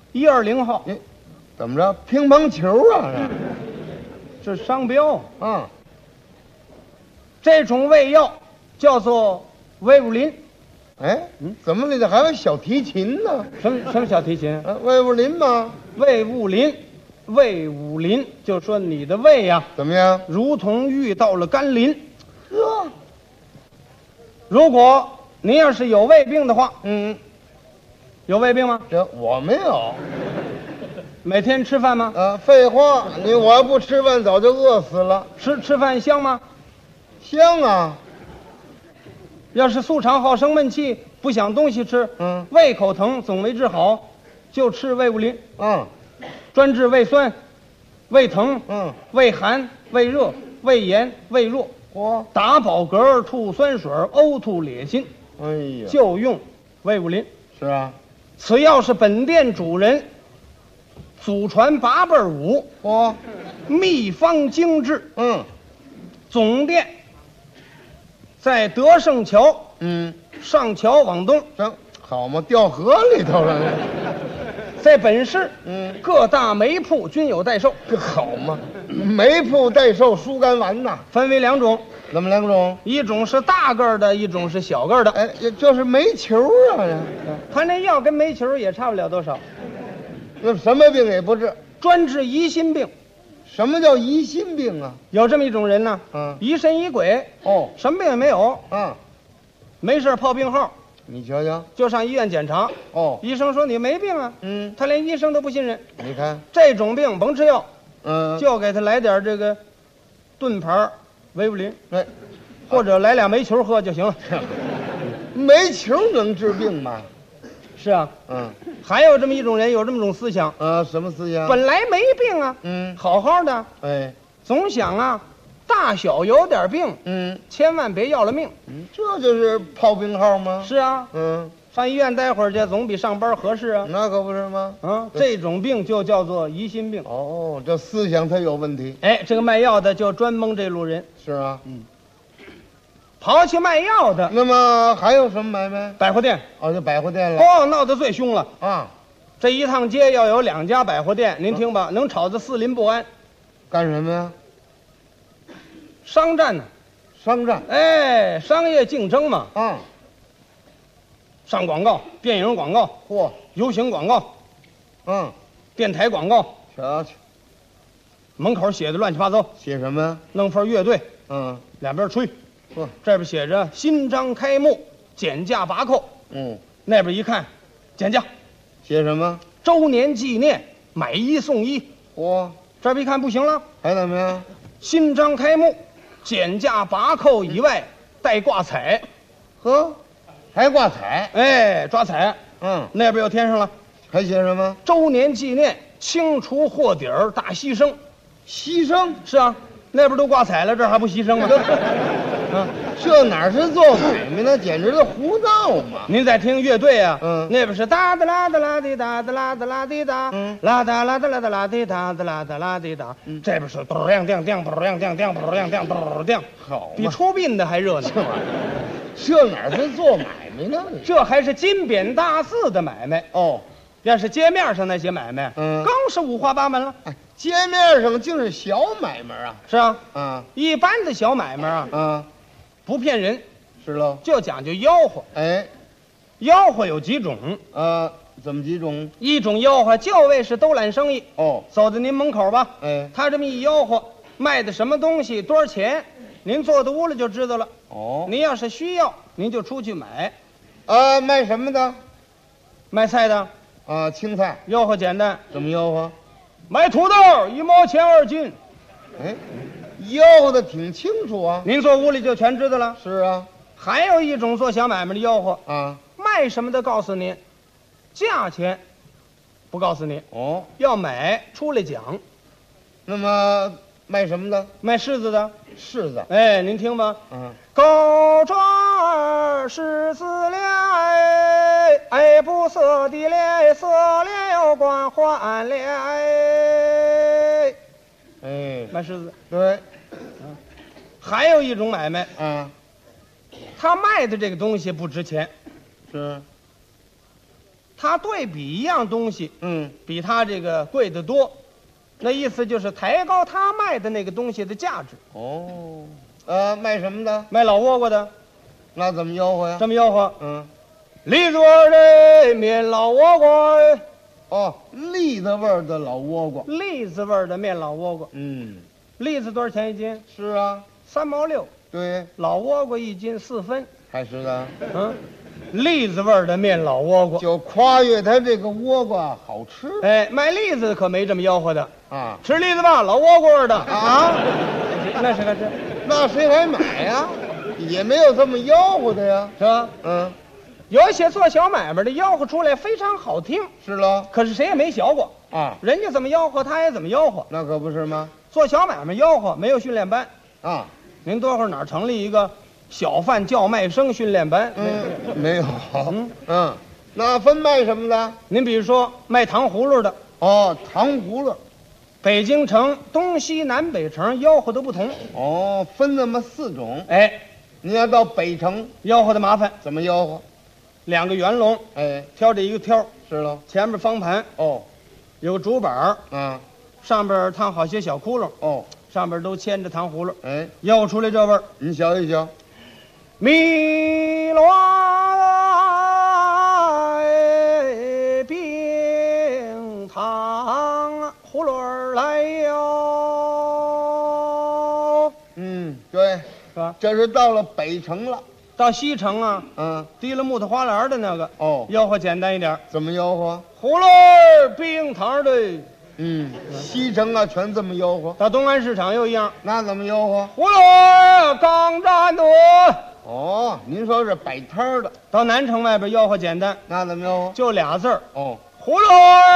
120号。 怎么着？乒乓球啊？ 这是商标啊。 这种胃药叫做威武林。 哎，怎么里头还有小提琴呢？ 什么小提琴？ 威武林吗？ 魏武林，魏武林，就说你的胃呀， 怎么样？ 如同遇到了甘霖。呵，如果您要是有胃病的话，有胃病吗？ 这我没有。 每天吃饭吗？ 废话，我要不吃饭早就饿死了。 吃饭香吗？ 香啊。 要是素肠好生闷气，不想东西吃，胃口疼总没治好，就吃胃武林。专治胃酸、胃疼、胃寒、胃热、胃炎、胃弱。打饱嗝、吐酸水、呕吐噁心。 哎呀， 就用胃武林。 是啊， 此药是本店主人祖传8辈5，秘方精制。总店在德胜桥。上桥往东。 好嘛，掉河里头了。 在本市，各大煤铺均有代售。 这好嘛，煤铺代售疏肝丸呐， 分为2种。 怎么2种？ 一种是大个的，一种是小个的。 哎，就是煤球啊！ 他那药跟煤球也差不了多少。 那什么病也不治， 专治疑心病。 什么叫疑心病啊？ 有这么一种人呢，疑神疑鬼。什么病也没有。没事泡病号。 你瞧瞧， 就上医院检查。医生说你没病啊。他连医生都不信任。 你看这种病甭吃药，就给他来点这个盾牌维武林，或者来2煤球喝就行了。 煤球能治病吗？ 是啊。还有这么一种人，有这么种思想。 什么思想？ 本来没病啊，好好的，总想啊，大小有点病，千万别要了命。 这就是泡病号吗？ 是啊。上医院待会儿去，总比上班合适啊。 那可不是吗？ 这种病就叫做疑心病。 这思想它有问题。 哎，这个卖药的就专蒙这路人。 是啊。 刨去卖药的， 那么还有什么买卖？ 百货店。 就百货店了。 闹得最凶了啊！这一趟街要有2家百货店，您听吧，能吵得4邻不安。 干什么呀？ 商战呢？ 商战。 哎，商业竞争嘛。上广告，电影广告，游行广告，电台广告， 瞧瞧， 门口写的乱七八糟。 写什么呀？ 弄份乐队，两边吹，这边写着新章开幕，减价拔扣，那边一看，减价， 写什么？ 周年纪念，买1送1。这边一看不行了， 还怎么样？ 新章开幕，减价拔扣以外带挂彩， 还挂彩？ 哎，抓彩。那边又添上了， 还写什么？ 周年纪念，清除货底儿，大牺牲。 牺牲？ 是啊，那边都挂彩了，这还不牺牲吗？ 这哪是做买卖呢？简直是胡闹嘛！ 您在听乐队啊？那边是哒哒啦哒啦滴哒哒啦哒啦滴哒，啦哒啦哒啦哒啦滴哒哒啦哒啦滴哒。这边是咚亮亮亮咚亮亮亮咚亮亮咚亮， 好， 比出殡的还热闹。 这哪是做买卖呢？ 这还是金匾大字的买卖。要是街面上那些买卖，更是五花八门了。 街面上就是小买卖啊。 是啊，一般的小买卖啊，不骗人， 是喽， 就讲究吆喝。 哎， 吆喝有几种？ 怎么几种？ 一种吆喝就为是兜揽生意。 哦， 走到您门口吧， 哎， 他这么一吆喝，卖的什么东西，多少钱，您坐到屋里就知道了。 哦， 您要是需要，您就出去买。 卖什么的？ 卖菜的。 青菜。 吆喝简单。 怎么吆喝？ 卖土豆1毛钱2斤。 哎，吆喝的挺清楚啊。 您坐屋里就全知道了。 是啊。 还有一种做小买卖的吆喝啊， 卖什么的告诉您，价钱不告诉您。 哦， 要买出来讲。 那么卖什么的？ 卖柿子的。 柿子。 哎，您听吧。高庄柿子嘞，哎，不色的嘞，色嘞又光滑嘞。 哎， 卖柿子。 对。 还有一种买卖啊， 他卖的这个东西不值钱， 是。 他对比一样东西，比他这个贵得多，那意思就是抬高他卖的那个东西的价值。 哦，卖什么的？ 卖老倭瓜的。 那怎么吆喝呀？ 这么吆喝，栗子味的面老倭瓜。 哦，栗子味的老倭瓜。 栗子味的面老倭瓜。栗子多少钱一斤？ 是啊 ，3毛6。 对， 老倭瓜1斤4分。 还是的。 栗子味的面老倭瓜， 就夸越它这个倭瓜好吃。 哎，卖栗子可没这么吆喝的啊！ 吃栗子吧，老倭瓜的啊！那谁还吃？ 那谁还买呀？也没有这么吆喝的呀， 是吧？有一些做小买卖的吆喝出来非常好听， 是喽。 可是谁也没学过啊， 人家怎么吆喝，他也怎么吆喝。 那可不是吗？ 做小买卖吆喝没有训练班啊！ 您多会儿哪儿成立一个小贩叫卖声训练班？ 没有。那分卖什么的？ 您比如说卖糖葫芦的。 哦，糖葫芦。 北京城东西南北城吆喝都不同。 哦，分那么4种。 哎， 你要到北城吆喝的麻烦。 怎么吆喝 ？2个圆笼， 哎， 挑着一个挑， 是喽。 前面方盘， 哦， 有个竹板，上边烫好些小窟窿， 哦， 上边都牵着糖葫芦， 哎， 吆喝出来这味儿。 你瞧一瞧， 米乱冰糖葫芦来哟。 对， 是吧？ 这是到了北城了。 到西城啊，提了木头花篮的那个，吆喝简单一点。 怎么吆喝？ 葫芦冰糖的。 西城啊，全这么吆喝。 到东安市场又一样， 那怎么吆喝？ 葫芦钢站的。 哦，您说是摆摊的。 到南城外边吆喝简单， 那怎么吆喝？ 就俩字儿。 哦， 葫芦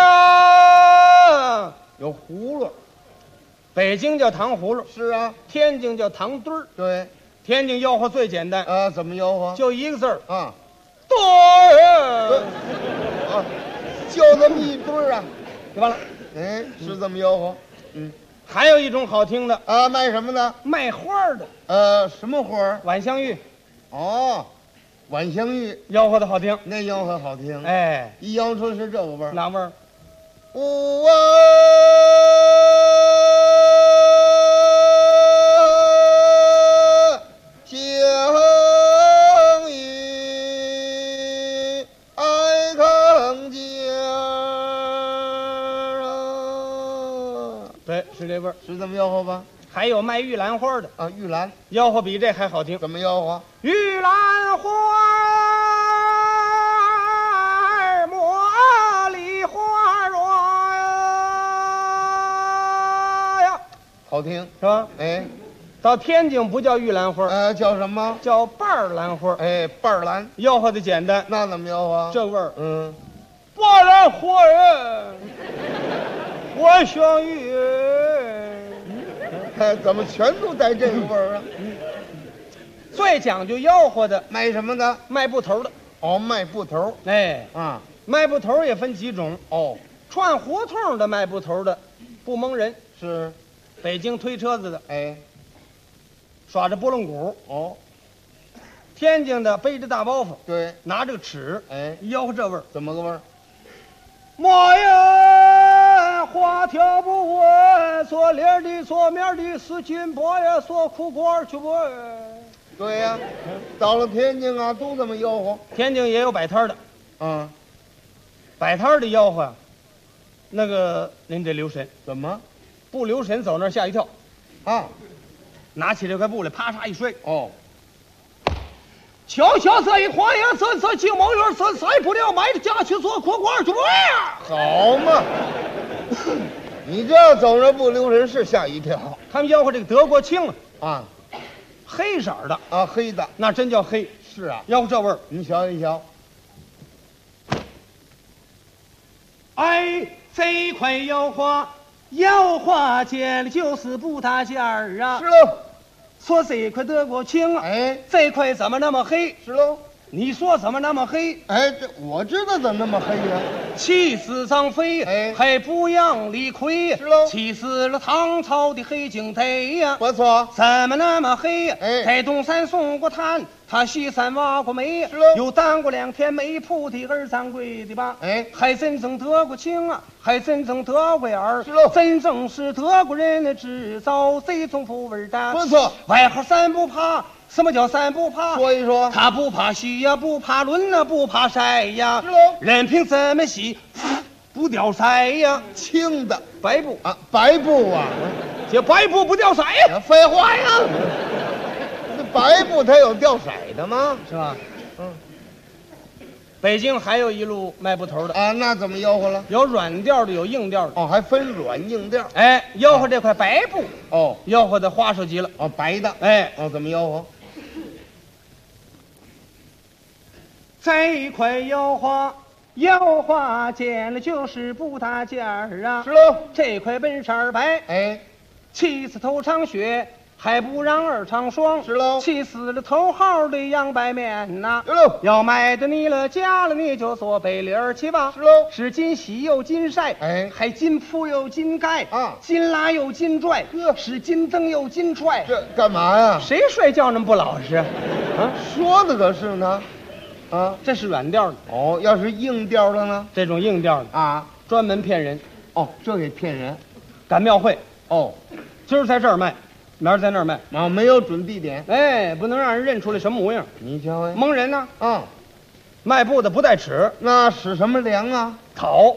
有葫芦。 北京叫糖葫芦， 是啊。 天津叫糖墩儿。 对， 天津吆喝最简单。 怎么吆喝？ 就一个字儿。 对。就这么一堆儿啊， 就完了。 哎，是这么吆喝。 还有一种好听的卖什么的？ 卖花的。 什么花？ 晚香玉。 哦，晚香玉吆喝的好听， 那吆喝好听。 哎， 一吆出是这个味儿。 哪味儿？ 呜啊！香玉爱康家。 对，是这味儿， 是这么吆喝吧？ 还有卖玉兰花的玉兰吆喝比这还好听。 怎么吆喝？ 玉兰花，茉莉花蕊呀， 好听是吧？ 哎， 到天津不叫玉兰花， 叫什么？ 叫瓣儿兰花。 哎，瓣儿兰， 吆喝的简单。 那怎么吆喝？ 这味儿， 瓣兰花呀，我香玉。 怎么全都带这个味儿啊？ 最讲究吆喝的， 卖什么的？ 卖布头的。 哦，卖布头。 哎，卖布头也分几种。 哦， 串胡同的卖布头的，不蒙人。 是， 北京推车子的， 哎， 耍着拨浪鼓。 哦， 天津的背着大包袱， 对， 拿着个尺， 哎， 吆喝这味儿。 怎么个味儿？ 莫呀，花条不稳，左脸的左面的死金箔呀，锁裤管去不？ 对呀，到了天津啊，都这么吆喝。 天津也有摆摊的， 摆摊的吆喝，那个您得留神， 怎么不留神走那儿吓一跳， 啊？ 拿起这块布来，啪嚓一摔， 哦， 瞧瞧这一晃呀，这金毛鱼，这塞不了，买着家去做锅罐就这样。 好嘛，你这要走着不留神是吓一跳。 他们吆喝这个德国青啊， 黑色的啊，黑的， 那真叫黑。 是啊， 吆喝这味儿， 你瞧一瞧。 哎，这一块摇花见了就是不大件儿啊。 是喽。 说这一块德国青， 哎， 这块怎么那么黑？ 是喽。 你说怎么那么黑？ 哎，这我知道怎么那么黑呀？ 气死张飞， 哎， 还不让李逵， 是喽。 气死了唐朝的黑警队呀， 不错。 怎么那么黑？ 哎， 在东山送过炭，他西山挖过煤， 是喽。 又当过2天煤铺的二掌柜的吧？ 哎， 还真正得过情啊，还真正得过眼儿， 是喽。 真正是德国人的制造这种风味的。 不错。 外号三不怕。什么叫三不怕？ 说一说。 他不怕虚呀，不怕抡呐，不怕晒呀。 是喽。 任凭怎么洗，不掉色呀。 青的白布啊，白布啊， 这白布不掉色呀？ 废话呀，这白布它有掉色的吗？ 是吧？嗯。北京还有一路卖布头的啊，那怎么吆喝了？ 有软调的，有硬调的。 哦，还分软硬调。 哎，吆喝这块白布， 哦， 吆喝的花哨极了。 哦，白的。 哎， 哦，怎么吆喝？ 这一块摇花见了就是不大件儿啊。 是喽。 这块本色白， 哎， 气死头场雪。还不让2场霜， 是喽。 气死了头号的洋白面呐， 是喽。 要买的你了，家了你就做背领儿去吧， 是喽。 是金洗又金晒， 哎， 还金铺又金盖啊， 金拉又金拽，是金蹬又金踹。 这干嘛呀？ 谁睡觉那么不老实？啊， 说的可是呢，啊， 这是软调的。 哦，要是硬调的呢？ 这种硬调的啊， 专门骗人。 哦，这给骗人。 赶庙会。 哦， 今儿在这儿卖。明儿在那儿卖啊，没有准地点， 哎，不能让人认出来什么模样。 你瞧哎， 蒙人呢。 啊， 卖布的不带尺， 那使什么量啊？ 讨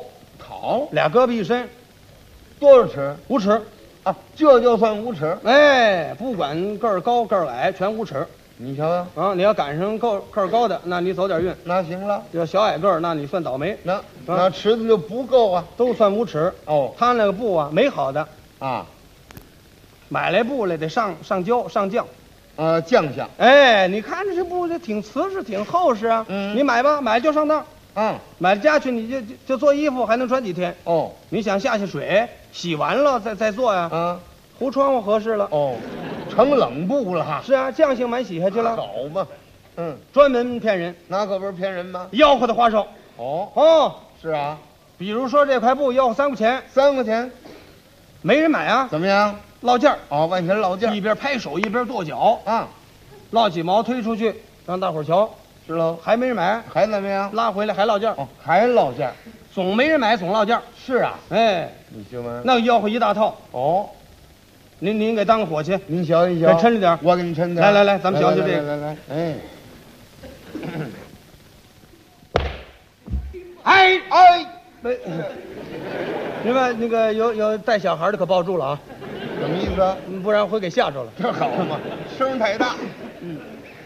，2 胳膊一伸， 多少尺 ？5尺啊，这就算5尺。 哎，不管个儿高个儿矮，全5尺。 你瞧瞧啊，你要赶上个儿高的，那你走点运。 那行了。 要小矮个儿，那你算倒霉。 那尺子就不够啊， 都算5尺。 哦， 他那个布啊，没好的啊。 买来布来得上胶上酱， 酱香。 哎，你看这布这挺瓷实，挺厚实啊。 嗯， 你买吧，买了就上当。 嗯， 买了家去你就做衣服，还能穿几天。 哦， 你想下水洗完了再做呀？ 啊， 糊窗户合适了。 哦，成冷布了哈。 是啊，酱性满洗下去了。 好嘛，嗯， 专门骗人， 那可不是骗人吗？ 吆喝的花哨。 哦，是啊。 比如说这块布吆喝3块钱 ，3块钱， 没人买啊？ 怎么样？ 落价哦，万钱落价， 一边拍手一边跺脚啊， 落几毛推出去让大伙儿瞧， 是喽， 还没人买， 还怎么样？ 拉回来还落价， 哦，还落价， 总没人买总落价， 是啊， 哎， 你行吗？ 那吆喝一大套， 哦， 您给当个伙计， 您瞧一瞧， 再抻着点， 我给你抻点， 来，咱们瞧瞧这个， 来，哎， 哎，没，另外那个有带小孩的可抱住了啊。 什么意思啊？ 不然会给吓着了。 这好嘛，声太大。 嗯。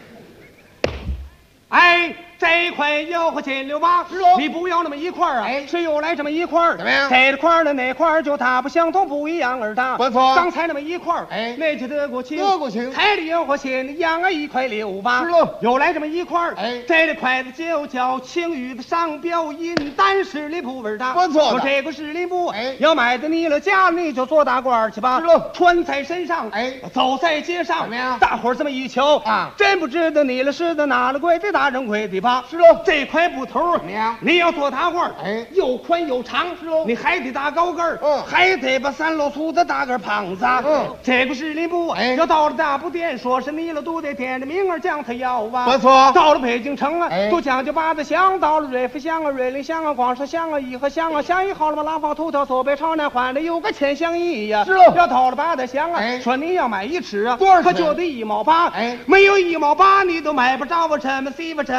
哎，这块吆喝金6八，你不要那么一块啊！哎，谁又来这么一块？ 怎么样？ 这块的那块就大不相同，不一样而大。 不错。 刚才那么一块， 哎， 那就德国青。 德国青。 台里吆喝金洋啊1块6八。 是喽。 又来这么一块， 哎， 这个筷子就叫青玉的上标银丹士林布味大。 不错。 说这个士林布， 哎， 要买的你了家你就做大官去吧。 是喽。 穿在身上， 哎， 走在街上， 怎么样？ 大伙儿这么一瞧啊， 真不知道你了是的哪了贵的大人贵的吧？ 是喽， 这块布头怎么样？ 你要做大褂， 哎， 又宽又长， 是喽， 你还得打高跟儿，还得把3摞粗的大个胖子，这个士林布， 哎， 要到了大布店，说是你了都得点着名儿将它要啊。 不错， 到了北京城啊， 哎， 都讲究八子香，到了瑞福乡啊、瑞林乡啊、广式乡啊、颐和乡啊，乡一好了嘛，廊坊、头条、左北朝南换的有个千乡一呀。 是喽， 要到了八子乡啊， 哎， 说你要买1尺啊， 多少钱？ 可就得1毛8， 哎， 没有1毛8你都买不着啊，这么细吧，这么宽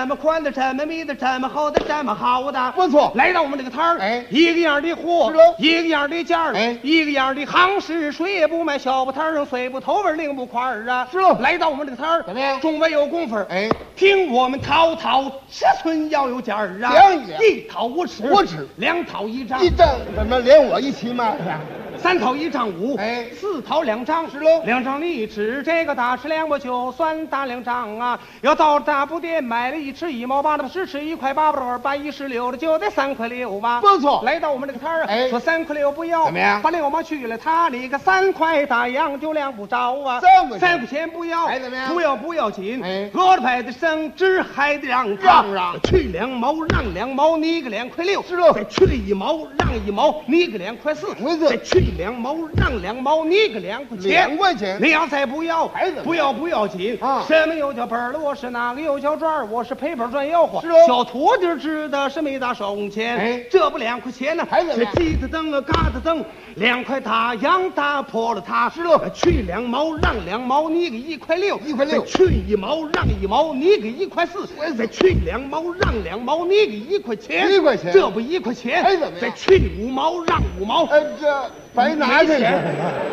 的这么密的这么厚的这么好的， 不错。 来到我们这个摊儿，一个样的货，一个样的价儿，一个样的行市，谁也不卖，小不摊上碎不头味领不块儿啊。 是喽。 来到我们这个摊儿， 怎么样？ 中午有功夫，听我们套尺寸要有价儿啊。 讲一 1套5尺 ，5尺 ，2套1丈， 一丈怎么连我一起卖呀 ？3套1丈5，4套2丈， 是喽 ，2丈1尺，这个大尺量我就算大2丈啊。要到大布店买了1尺1毛8的，10尺1块8的，8 16的就得3块6吧。 不错。 来到我们这个摊儿，说3块6不要， 怎么样？ 把6毛去了，他那个3块大洋就量不着啊。3块钱不要， 还怎么样？ 不要紧，额头牌的升值还得让去2毛让2毛，你个2块6， 是喽。 再去1毛让1毛，你个2块4，再去2毛让2毛，你个2块钱。 2块钱。 你要再不要， 还怎么不要紧啊？什么又叫本儿了？我是哪个又叫转儿？我是赔本赚吆喝。 是喽。 小徒弟知道是没大收钱，这不2块钱呢？ 还怎么样？ 是鸡子蹬啊，嘎子蹬，2块大洋打破了它。 是喽。 去2毛让2毛，你个1块6，1 块6。 去1毛让1毛，你个1块4。再去2毛让2毛，你个1块钱。 1块钱。 这不1块钱？ 还怎么样？ 再去5毛让5毛。 这白拿去了。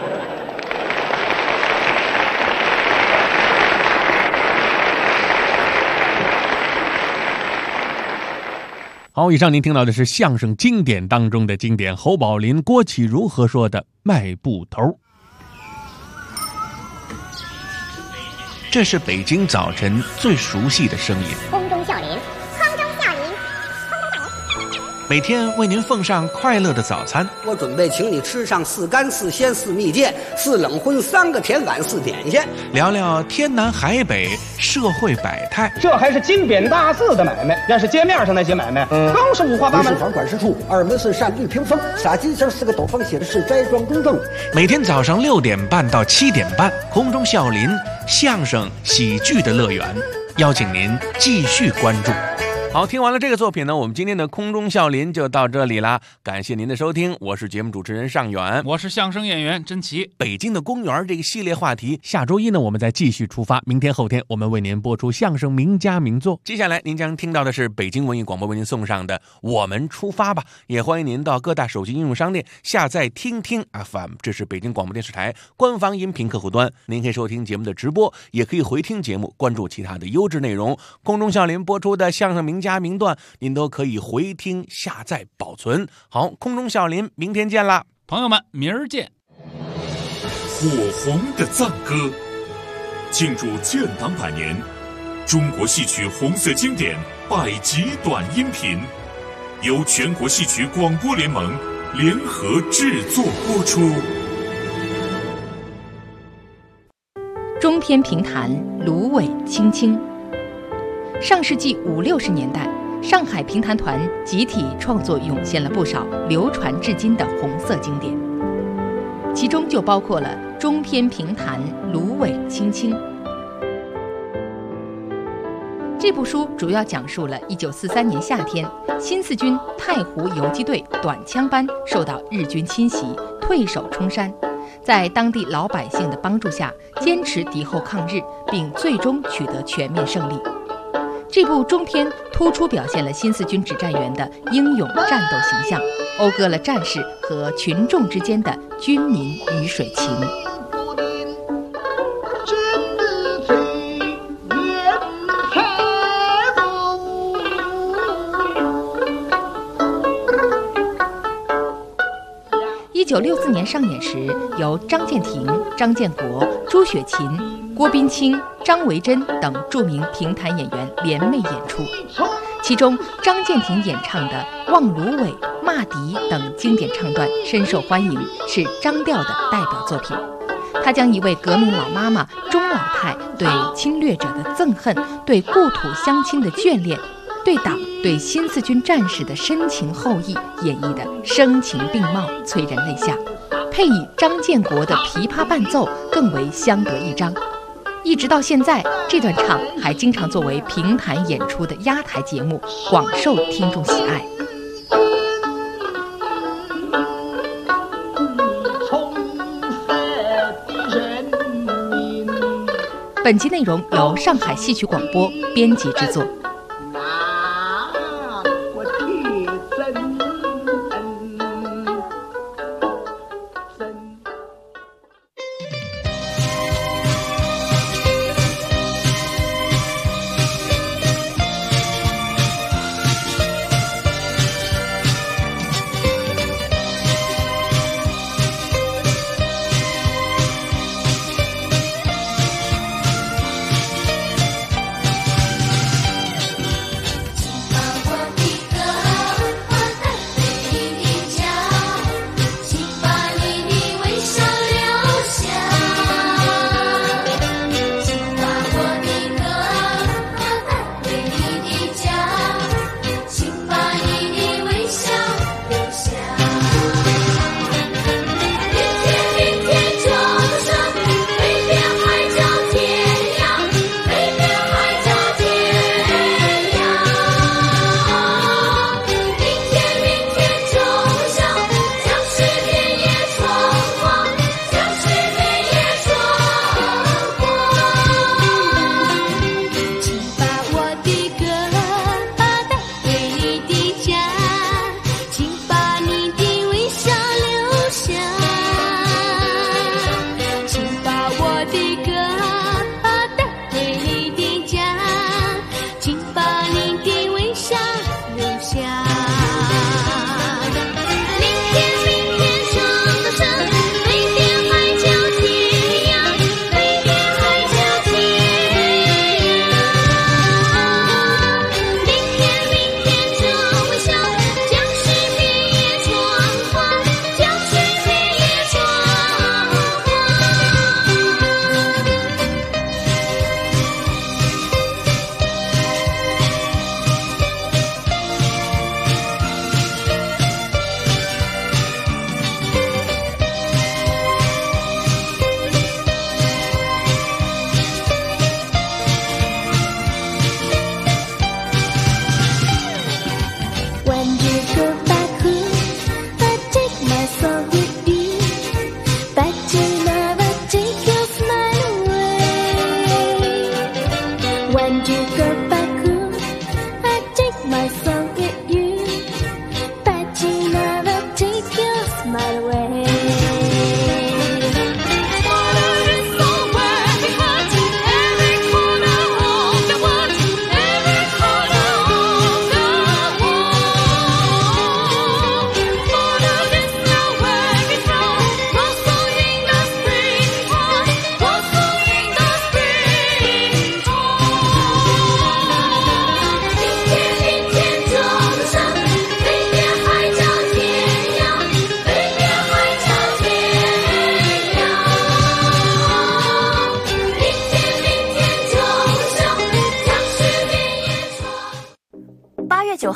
好，以上您听到的是相声经典当中的经典，侯宝林、郭启儒合说的《卖布头》。这是北京早晨最熟悉的声音， 空中笑林，空中笑林， 每天为您奉上快乐的早餐。 我准备请你吃上4干4鲜4蜜饯4冷荤3个甜碗4点心， 聊聊天南海北社会百态。 这还是金匾大字的买卖，要是街面上那些买卖，更是五花八门。 房管事处2门是扇绿屏风，撒金星4个斗方，写的是斋庄公正。 每天早上6点半到7点半，空中笑林相声喜剧的乐园，邀请您继续关注。好，听完了这个作品呢，我们今天的空中笑林就到这里啦。感谢您的收听，我是节目主持人尚远， 我是相声演员甄奇。 北京的公园这个系列话题，下周一呢我们再继续出发。明天后天我们为您播出相声名家名作。接下来您将听到的是北京文艺广播为您送上的《我们出发吧》，也欢迎您到各大手机应用商店下载听听 FM， 这是北京广播电视台官方音频客户端。您可以收听节目的直播，也可以回听节目，关注其他的优质内容。空中笑林播出的相声名家名段，您都可以回听下载保存。好，空中笑林明天见啦， 朋友们，明儿见。 火红的赞歌，庆祝建党100年，中国戏曲红色经典100集短音频，由全国戏曲广播联盟联合制作播出。 中篇评弹，芦苇青青。上世纪50、60年代，上海评弹团集体创作涌现了不少流传至今的红色经典，其中就包括了中篇评弹《芦苇青青》。这部书主要讲述了1943年夏天，新四军太湖游击队短枪班受到日军侵袭，退守冲山，在当地老百姓的帮助下，坚持敌后抗日，并最终取得全面胜利。这部中篇突出表现了新四军指战员的英勇战斗形象，讴歌了战士和群众之间的军民鱼水情。1964年上演时，由张建庭、张建国、朱雪琴、郭宾清、张维珍等著名评弹演员联袂演出。其中，张建庭演唱的《望芦苇》《骂敌》等经典唱段深受欢迎，是张调的代表作品。他将一位革命老妈妈钟老太对侵略者的憎恨、对故土乡亲的眷恋、对党、对新四军战士的深情厚谊演绎得声情并茂，催人泪下，配以张建国的琵琶伴奏，更为相得益彰。一直到现在，这段唱还经常作为评弹演出的压台节目，广受听众喜爱。本集内容由上海戏曲广播编辑制作。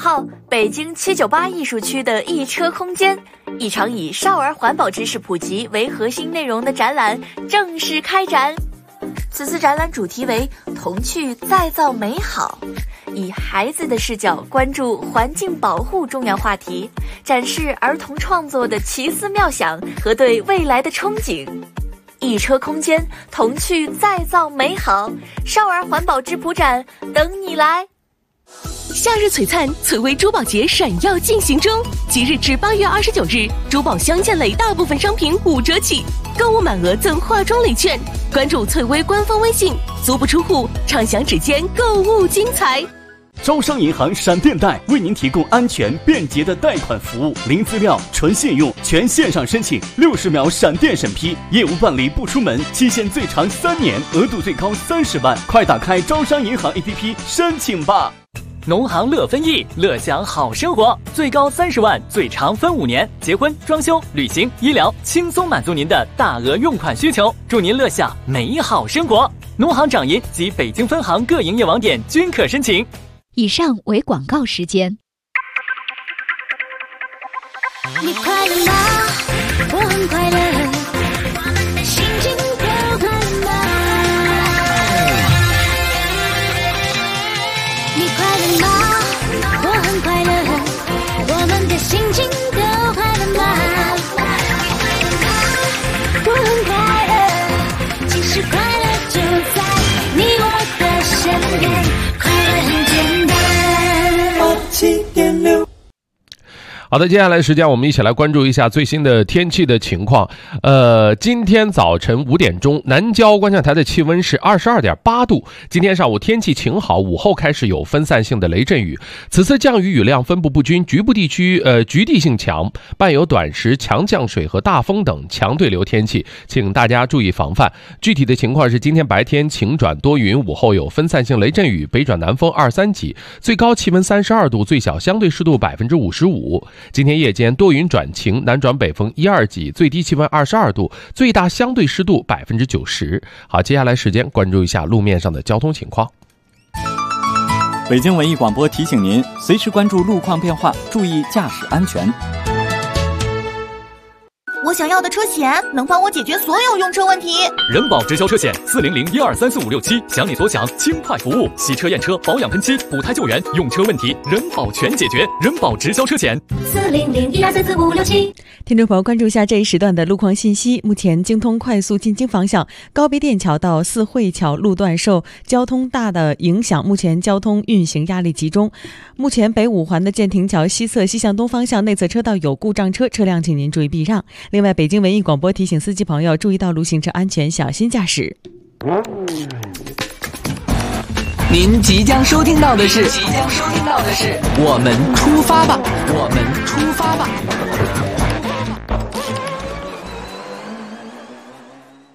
号，北京798艺术区的一车空间，一场以少儿环保知识普及为核心内容的展览正式开展。此次展览主题为童趣再造美好，以孩子的视角关注环境保护重要话题，展示儿童创作的奇思妙想和对未来的憧憬。一车空间，童趣再造美好，少儿环保质朴展等你来。 夏日璀璨翠微珠宝节闪耀进行中，即日至8月29日，珠宝镶嵌类大部分商品5折起，购物满额赠化妆礼券。关注翠微官方微信，足不出户，畅享指尖购物精彩。 招商银行闪电贷为您提供安全便捷的贷款服务，零资料、纯信用，全线上申请，60秒闪电审批，业务办理不出门，期限最长3年，额度最高30万。快打开招商银行 APP 申请吧！ 农行乐分益，乐享好生活，最高30万，最长分5年，结婚、装修、旅行、医疗，轻松满足您的大额用款需求，祝您乐享美好生活。农行掌银及北京分行各营业网点均可申请。 以上为广告时间。 你快乐吗？我很快乐，心情都快乐吗？你快乐吗？我很快乐，我们的心情都快乐吗？我很快乐，其实快乐就在你我的身边，快乐很简单。7.6。 好的，接下来时间我们一起来关注一下最新的天气的情况。今天早晨5点钟，南郊观象台的气温是22.8度。今天上午天气晴好，午后开始有分散性的雷阵雨。此次降雨雨量分布不均，局部地区局地性强，伴有短时强降水和大风等强对流天气，请大家注意防范。具体的情况是，今天白天晴转多云，午后有分散性雷阵雨，北转南风2、3级，最高气温32度，最小相对湿度55%。今天夜间多云转晴，南转北风1、2级，最低气温22度，最大相对湿度90%。好，接下来时间关注一下路面上的交通情况。 北京文艺广播提醒您，随时关注路况变化，注意驾驶安全。 我想要的车险能帮我解决所有用车问题。 人保直销车险40012345667，想你所想，轻快服务，洗车验车、保养喷漆、补胎救援，用车问题人保全解决。人保直销车险 40012345667。 听众朋友，关注一下这一时段的路况信息。目前京通快速进京方向高碑店桥到四惠桥路段受交通大的影响，目前交通运行压力集中。目前北5环的建亭桥西侧西向东方向内侧车道有故障车，车辆请您注意避让。另外，北京文艺广播提醒司机朋友注意道路行车安全，小心驾驶。 您即将收听到的是，我们出发吧，我们出发吧。